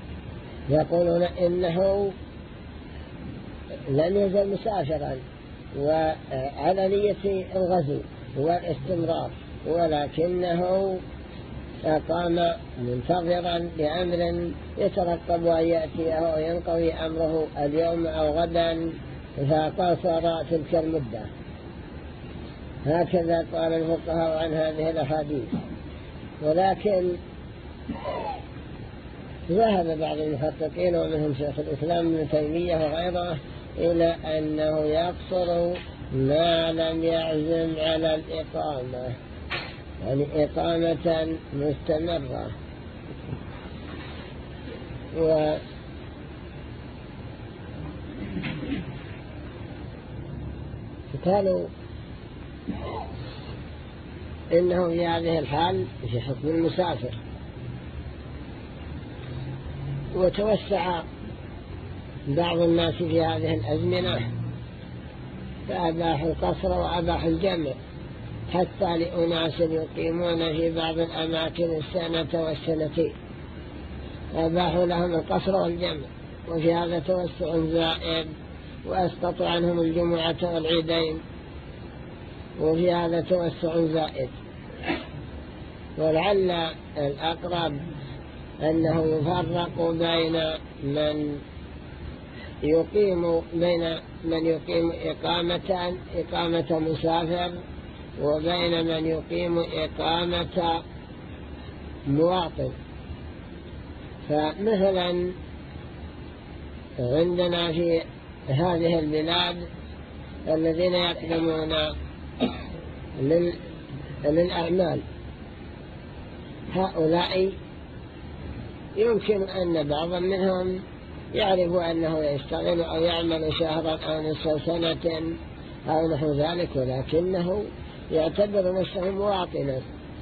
يقولون إنه لم يزل مسافرا وعلى نية الغزو والاستمرار، ولكنه قام منتظرا لأمر يترقب أن يأتيه وينقضي أمره اليوم أو غدا، فقصر تلك المدة. هكذا قال الفقهاء عن هذه الأحاديث. ولكن ذهب بعض المحققين ومنهم شيخ الإسلام ابن تيمية وغيره إلى أنه يقصر ما لم يعزم على الإقامة، يعني إقامة مستمرة. و قالوا إنه في هذه الحال في حكم المسافر، وتوسع بعض الناس في هذه الأزمنة فأباحوا القصر وأباحوا الجمع، حتى لأناس يقيمون في بعض الأماكن السنة والسنتين أباحوا لهم القصر والجمع، وفي هذا توسع زائد، وأسقطوا عنهم الجمعة والعيدين، وفي هذا توسع زائد. ولعل الأقرب أنه يفرق بين من يقيم بين من يقيم إقامة إقامة مسافر وبين من يقيم إقامة مواطن. فمثلا عندنا في هذه البلاد الذين يقدمون للأعمال، هؤلاء يمكن أن بعضا منهم يعرف أنه يشتغل أو يعمل شهرا أو نصف سنة أو نحو ذلك، ولكنه يعتبر نفسه مواطنا.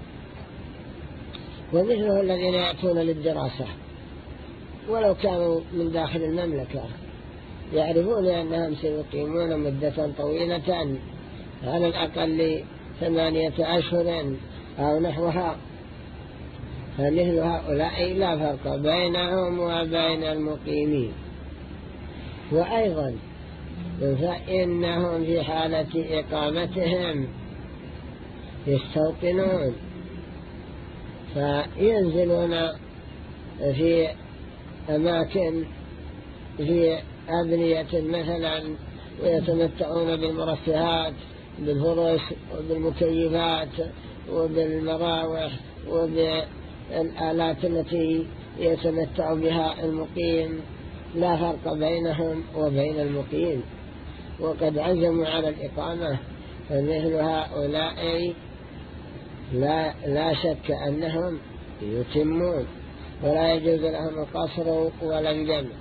ومثله الذين يأتون للدراسة ولو كانوا من داخل المملكة، يعرفون أنهم سيقيمون مدة طويلة على الأقل ثمانية أشهر أو نحوها، فمثل هؤلاء لا فرق بينهم وبين المقيمين. وأيضا فإنهم في حالة إقامتهم يستوطنون، فينزلون في أماكن في أبنية مثلا ويتمتعون بالمرفهات، بالفرش وبالمكيفات وبالمراوح وبالآلات التي يتمتع بها المقيم، لا فرق بينهم وبين المقيم، وقد عزموا على الإقامة. فمثل هؤلاء لا, لا شك أنهم يتمون ولا يجوز لهم القصر ولا الجمع.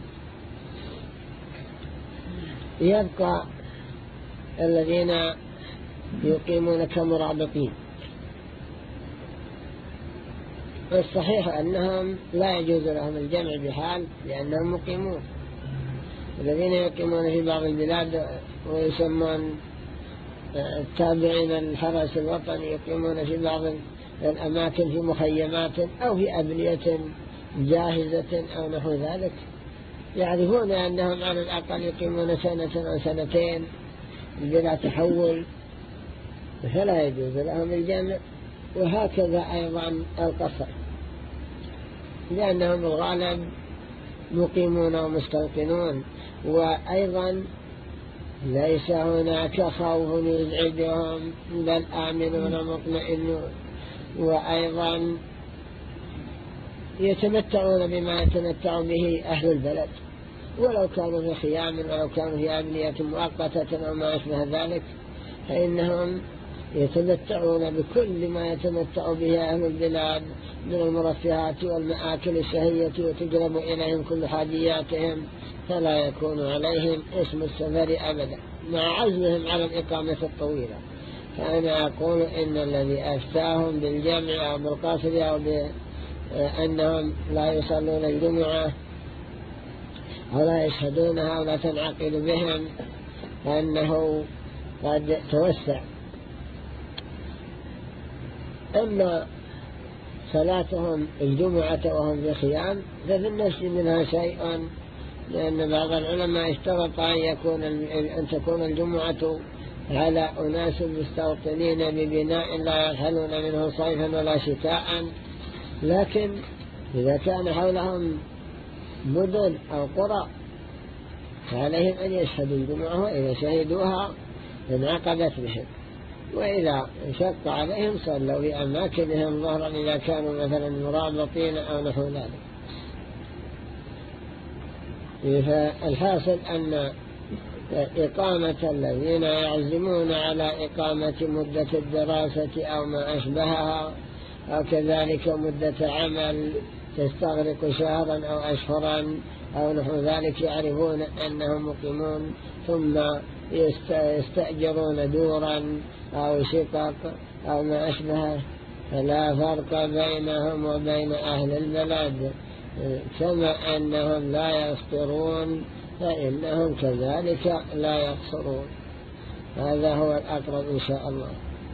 يبقى الذين يقيمون كمرابطين، والصحيح أنهم لا يجوز لهم الجمع بحال لأنهم مقيمون. الذين يقيمون في بعض البلاد ويسمون التابعين الحرس الوطني، يقيمون في بعض الأماكن في مخيمات أو في أبنية جاهزة أو نحو ذلك، يعرفون أنهم على الأقل يقيمون سنة أو سنتين بلا تحول، فلا يجوز لهم الجمع. وهكذا أيضا القصر، لأنهم الغالب مقيمون ومستوطنون، وأيضا ليس هناك خوف يزعجهم بل آمنون مطمئنون، وأيضا يتمتعون بما يتمتع به أهل البلد، ولو كانوا في خيام ولو كانوا في أبنية مؤقتة أو ما أشبه ذلك، فإنهم يتمتعون بكل ما يتمتع به أهل البلاد من المرفهات والمآكل الشهية، وتجلب إليهم كل حاجياتهم، فلا يكون عليهم اسم السفر أبدا مع عزمهم على الإقامة الطويلة. فأنا أقول إن الذي أفتاهم بالجمع أو بالقصر أو بأنهم لا يصلون الجمعة أو لا يشهدونها أو لا تنعقد بهم، فأنه قد توسع. أما صلاتهم الجمعة وهم في خيام ففي النفس منها شيء، لأن بعض العلماء اشترط أن, يكون أن تكون الجمعة على أناس مستوطنين ببناء لا يرحلون منه صيفا ولا شتاء، لكن إذا كان حولهم مدن أو قرى فعليهم أن يشهدوا الجمعة، وإذا شهدوها انعقدت بهم، وإذا شق عليهم صلوا في أماكنهم ظهرا إذا كانوا مثلا مرابطين أو نحو ذلك. فالحاصل أن إقامة الذين يعزمون على إقامة مدة الدراسة أو ما أشبهها، أو كذلك مدة عمل تستغرق شهرا أو أشهرا أو نحو ذلك، يعرفون أنهم مقيمون ثم يستأجرون دورا أو شقق أو ما أشبهه، فلا فرق بينهم وبين أهل البلد، كما أنهم لا يفطرون فإنهم كذلك لا يقصرون. هذا هو الأقرب إن شاء الله.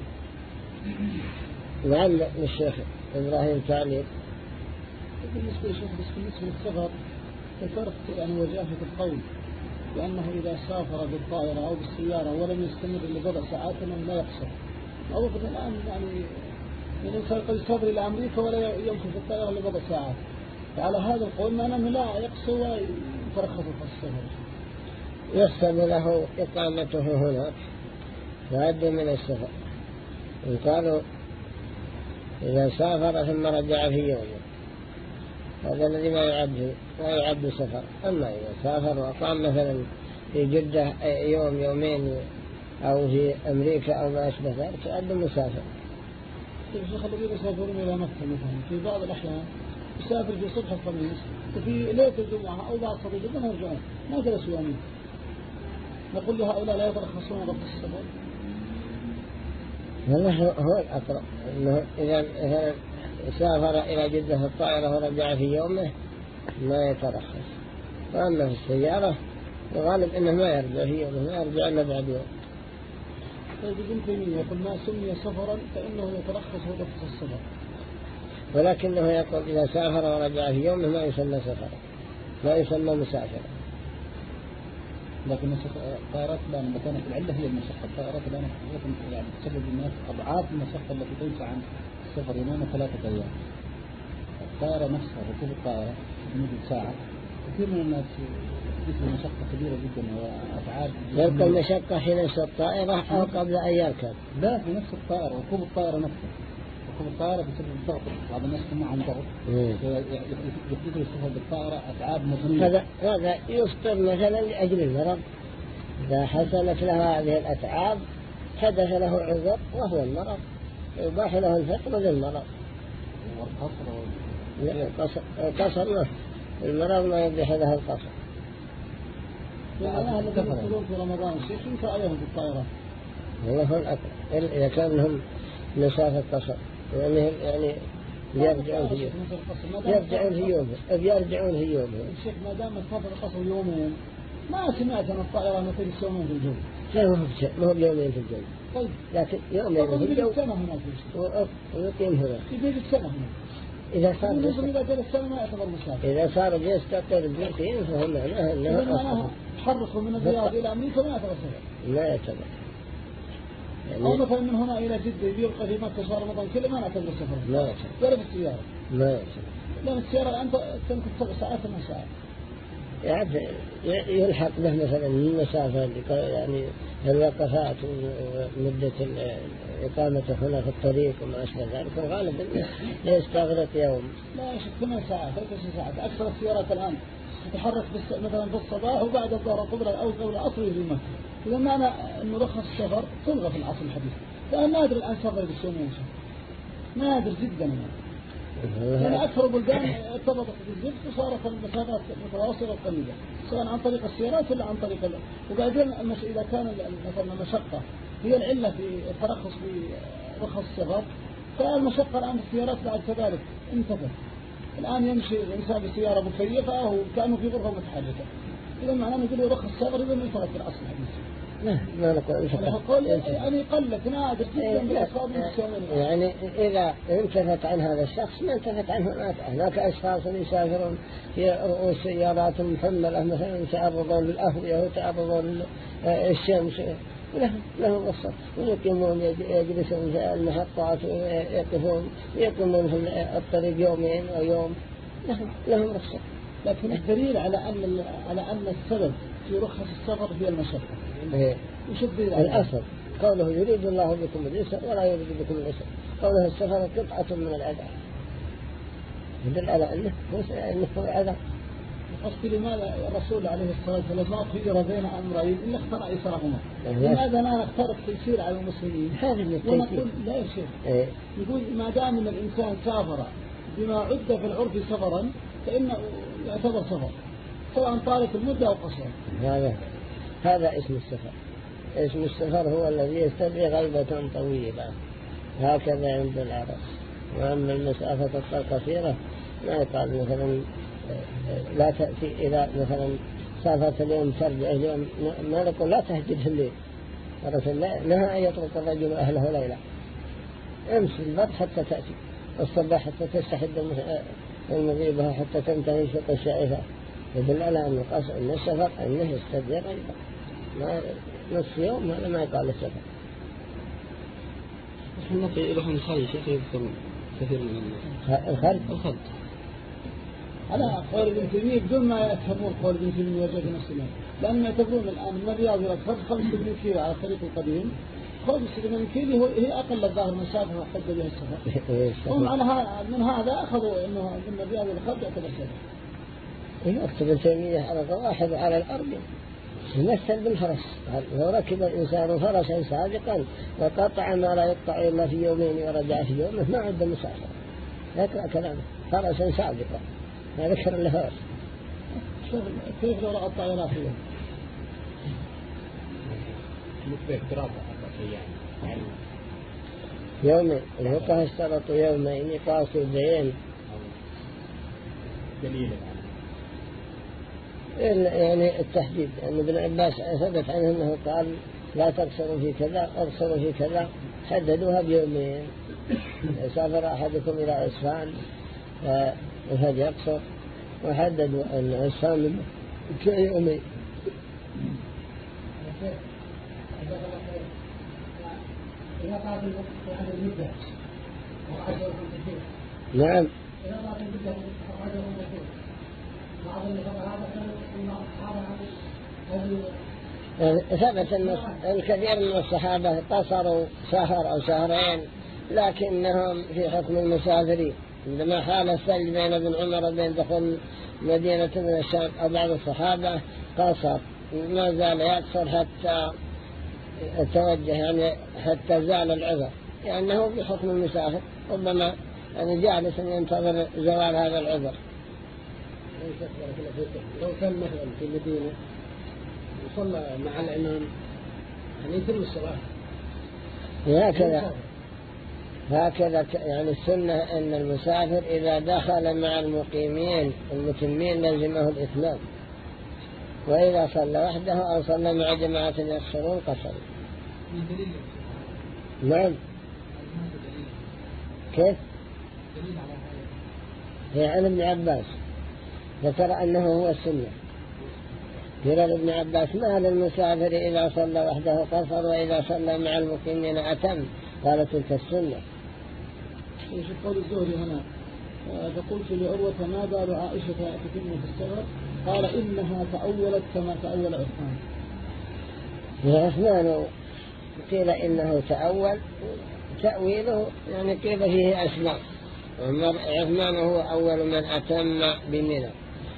لعل الشيخ إبراهيم تعليق. بالنسبة للشيخ بس بالنسبة للسفر الفرق يعني وجاهة القول، لأنه إذا سافر بالطائرة أو بالسيارة ولم يستمر لبضع ساعات أنه لا يقصر. أعتقد الآن يعني الإنسان قد يسافر إلى أمريكا ولا يمكن في الطائرة لبضع ساعات، فعلى هذا القول معناه أنه لا يقصر ولا يترخص في السفر. يحسب له إقامته هناك فعد من السفر. قالوا إذا سافر ثم رجع في يوم، هذا الذي ما يعد ما يعد سفر. أما إذا سافر وقام مثلا في جدة يوم يومين أو في أمريكا أو ما أشبه ذلك يعد مسافر. الشيخ الذين يسافرون إلى مكة مثلا في بعض الأحيان يسافر في صبح الخميس وفي ليلة الجمعة أو بعد صلاة الجمعة يرجعون، ما جلسوا يومين. نقول لهؤلاء لا يترخصون وقت السفر. هذا هو الأقرب، إنه إذا سافر إلى جدة في الطائرة ورجع في يومه ما يترخص. وأما في السيارة الغالب إنه ما يرجع في يومه، ما يرجع إلا بعد يوم. طيب ابن تيمية يقول ما سمي سفرا فإنه يترخص وقت السفر، ولكنه يقول إذا سافر ورجع في يومه ما يسمى سفرا، ما يسمى مسافرا. لكن الطائرات الآن كانت العلة هي المشقة، الطائرات الآن يعني تسبب الناس أضعاف المشقة التي تنفع عن السفر يومين ثلاثة أيام. الطائرة نفسها ركوب الطائرة لمدة ساعة كثير من الناس يجد مشقة كبيرة جدا وأتعاب. يلقى المشقة في نفس الطائرة أو قبل أن يركب؟ لا، في نفس الطائرة، ركوب الطائرة نفسها. ركوب الطائرة بسبب الضغط، بعض الناس معهم ضغط يحدث السفر بالطائرة أتعاب مضنية. هذا هذا يفطر مثلا لأجل المرض، إذا حصلت له هذه الأتعاب حدث له عذر وهو المرض، يباح له الفطر للمرض. القصر القصر المرض ما يبيح له القصر. يعني أهل الذين في رمضان شيء ينفع عليهم في الطائرة. والله هو الأكبر إذا كان لهم مسافة قصر، يعني يعني يرجعون في يوم يرجعون في يوم يرجعون في يوم. الشيخ ما دام مسافة القصر يومين ما سمعت أن الطائرة مثل يومين في الجو. لا هو ما هو يومين في الجو. طيب لكن يومين في الجو. سنة هناك. ويقيم هنا. يجي السنة هناك. إذا صار إذا جاء السنة ما يعتبر مسافر. إذا صار يستقر بيقين فهم معناه أنه حركوا من الرياض إلى أمريكا ما يعتبر سفر. لا يعتبر. يعني أو مثلا من هنا إلى جدة يبقى في مكة شهر رمضان كله ما نعتبر سفر. لا يعتبر. ولا بالسيارة. لا يعتبر. لأن السيارة الآن تمكن سبع ساعات ثمان ساعات. يعني يلحق به مثلا من المسافة يعني الوقفات ومدة إقامة هنا في الطريق وما أشبه ذلك، وغالب يستغرق يوم. لا يا شيخ ثمان ساعات ثلاث ساعات. أكثر السيارات الآن تتحرك مثلا في الصباح وبعد الظهر قبل أو قبل العصر في مكة. إذا معنى أنه رخص السفر تلغى في العصر الحديث. فأنا نادر الآن سفر بالسومين نادر جدا. يعني أكثر البلدان ارتبطت بالزبط وصارت المسافات متواصلة قليلة سواء عن طريق السيارات ولا عن طريق ال... وبعدين إذا كان مثلا المشقة هي العلة في الترخص في رخص السفر، فالمشقة الآن في السيارات بعد كذلك انتفت. الآن يمشي الإنسان بسيارة مكيفة وكأنه في غرفة متحركة. إذا معناه نقول له رخص السفر إذا من فرق الأصل الحديث. لا ما نقول يعني قلت نادر جدا بالأصحاب يعني إذا انتفت عن هذا الشخص ما انتفت عنه مات. هناك أشخاص يسافرون في رؤوس سيارات محملة مثلا يتعرضون للأهوية ويتعرضون للشمس لهم لهم الصف ويقيمون يجلسون في المحطات ويقفون يقيمون في الطريق يومين أو يوم لهم لهم رخصة. لكن الدليل على أن على أن السبب في رخص السفر هي المشقة. إيه. وش الدليل؟ الأصل قوله يريد الله بكم اليسر ولا يريد بكم العسر. قوله السفر قطعة من العذاب يدل على أنه هو عذاب. قصدي لماذا الرسول عليه الصلاة والسلام ما خير بين أمرين إلا اختار أيسرهما؟ لماذا ما نختار التيسير على المسلمين؟ هذا من التيسير. ونقول لا يا شيخ إيه. يقول ما دام أن الإنسان سافر بما عد في العرف سفرا فإنه يعتبر سفر سواء طالت المدة أو قصر. هذا هذا اسم السفر. اسم السفر هو الذي يستدعي غيبة طويلة هكذا عند العرب. وأما المسافة القصيرة ما يقال مثلا لا تأتي إلى مثلا سافرت اليوم ترجع اليوم ما نقول لا تهجد الليل. الرسول نهى أن يترك الرجل أهله ليلة امشي البر حتى تأتي الصباح حتى تستحد المغيبة حتى تنتهي شق الشائفة. يدل على أن قصر أن السفر أنه يستدعي غيبة ما نصف يوم هذا ما يقال السفر. احنا في يروحون الخارج شيخ يذكرون كثير من الناس الخارج الخارج على قول ابن تيمية بدون ما يفهمون قول ابن تيمية وجه نفسهم لأن يعتبرون الآن من الرياض إلى الخارج خمسة من كيلو على الطريق القديم خمسة من كيلو هي أقل الظاهر مسافة وحد بها السفر. هم على من هذا أخذوا إنه من الرياض إلى الخارج يعتبر سفر. إيه أكتب ابن تيمية على واحد على الأرض يمثل بالفرس. لو ركب الإنسان فرسا سابقا وقطع ما لا يقطع إلا في يومين ورجع في يوم ما عد مسافر. ذكر كلامه فرسا سابقا ما ذكر له. شوف كيف لو رأى الطائرات في يوم مكبه اقتراب يعني يومين الفقهاء اشترطوا يومين قاصدين دليل يعني التحديد أن ابن عباس ثبت عنه أنه قال لا تقصروا في كذا اقصروا في كذا حددوها بيومين. سافر أحدكم إلى إسفان فهذا يقصر وحددوا أن إسفان كيومين. نعم ثبت أن الكثير من الصحابة قصروا شهر أو شهرين لكنهم في حكم المسافرين. عندما حال الثلج بين ابن عمر وبين دخول مدينة من الشام أو بعض الصحابة قصر ما زال يقصر حتى توجه يعني حتى زال العذر لأنه في حكم المسافر ربما يعني جالس ينتظر زوال هذا العذر. لو كان مثلا في المدينة وصلى مع الإمام يعني يتم الصلاة هكذا هكذا يعني السنة أن المسافر إذا دخل مع المقيمين المتمين لزمه الإتمام وإذا صلى وحده أو صلى مع جماعة يقصرون قصر. نعم كيف هي عن ابن عباس ذكر أنه هو السنة. قال ابن عباس ما للمسافر إذا صلى وحده قصر وإذا صلى مع المقيمين أتم قال تلك السنة. ايش قول الزهري هنا فقلت لعروة ما بال عائشة تتم في السفر قال إنها تأولت كما تأول عثمان. عثمان قيل إنه تأول تأويله يعني قيل فيه أسماء. عثمان هو أول من أتم بمنى.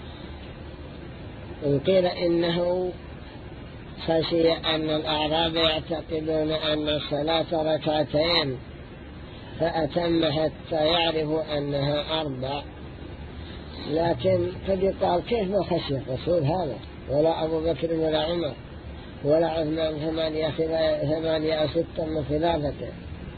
وقيل إنه خشي أن الأعراب يعتقدون أن الصلاة ركعتين فأتم حتى يعرفوا أنها أربع. لكن قد يقال كيف ما خشي الرسول هذا ولا أبو بكر ولا عمر ولا عثمان ثمانية ثمانية أو ستة من خلافته.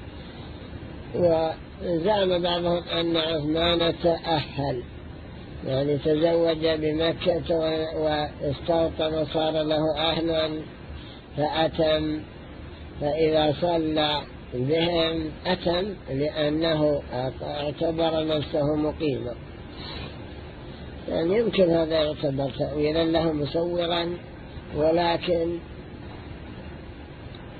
وزعم بعضهم أن عثمان تأهل يعني تزوج بمكة واستوطن وصار له أهلا فأتم فإذا صلى بهم أتم لأنه اعتبر نفسه مقيما. يعني يمكن هذا يعتبر تأويلا له مصورا ولكن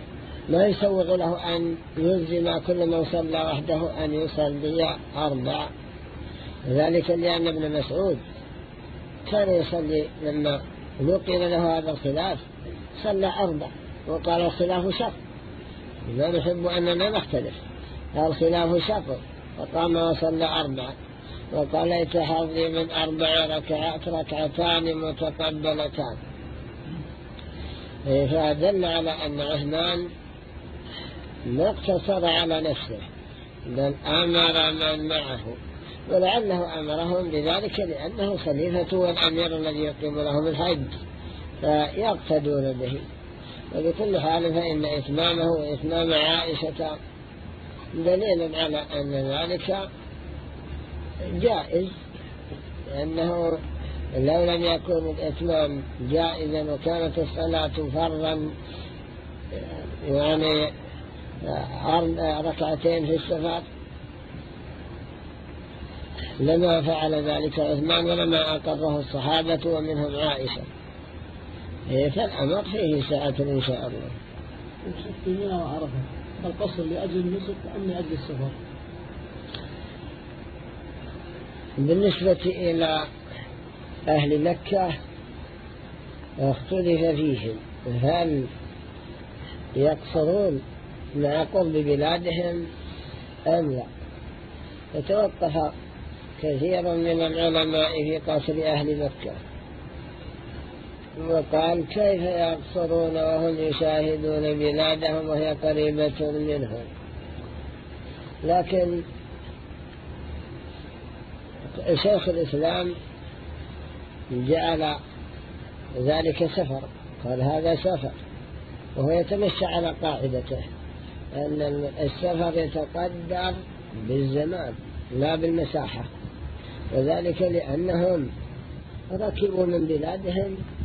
ما يسوغ له أن يلزم كل من صلى وحده أن يصلي أربع، ذلك لأن ابن مسعود كان يصلي لما نقل له هذا الخلاف صلى أربع، وقال الخلاف شر، لا نحب أننا نختلف، الخلاف شر، فقام وصلى أربع، وقال ليت حظي من أربع ركعات ركعتان متقبلتان. فدل على أن عثمان ما اقتصر على نفسه بل أمر من معه، ولعله أمرهم بذلك لأنه خليفة والأمير الذي يقيم لهم الحج فيقتدون به. وبكل حال فإن إتمامه وإتمام عائشة دليل على أن ذلك جائز، لأنه لو لم يكن الإتمام جائزا وكانت الصلاة فرضا يعني ركعتين في السفر لما فعل ذلك عثمان ولما أقره الصحابة ومنهم عائشة، فالأمر فيه ساعة إن شاء الله. في منى وعرفة القصر لأجل النسك أم لأجل السفر؟ بالنسبة إلى أهل مكة اختلف فيهم هل يقصرون مع قرب بلادهم أم لا، فتوقف كثير من العلماء في قصر أهل مكة، وقال كيف يقصرون وهم يشاهدون بلادهم وهي قريبة منهم. لكن شيخ الإسلام جعل ذلك سفر، قال هذا سفر، وهو يتمشى على قاعدته أن السفر يتقدر بالزمان لا بالمساحة، وذلك لأنهم ركبوا من بلادهم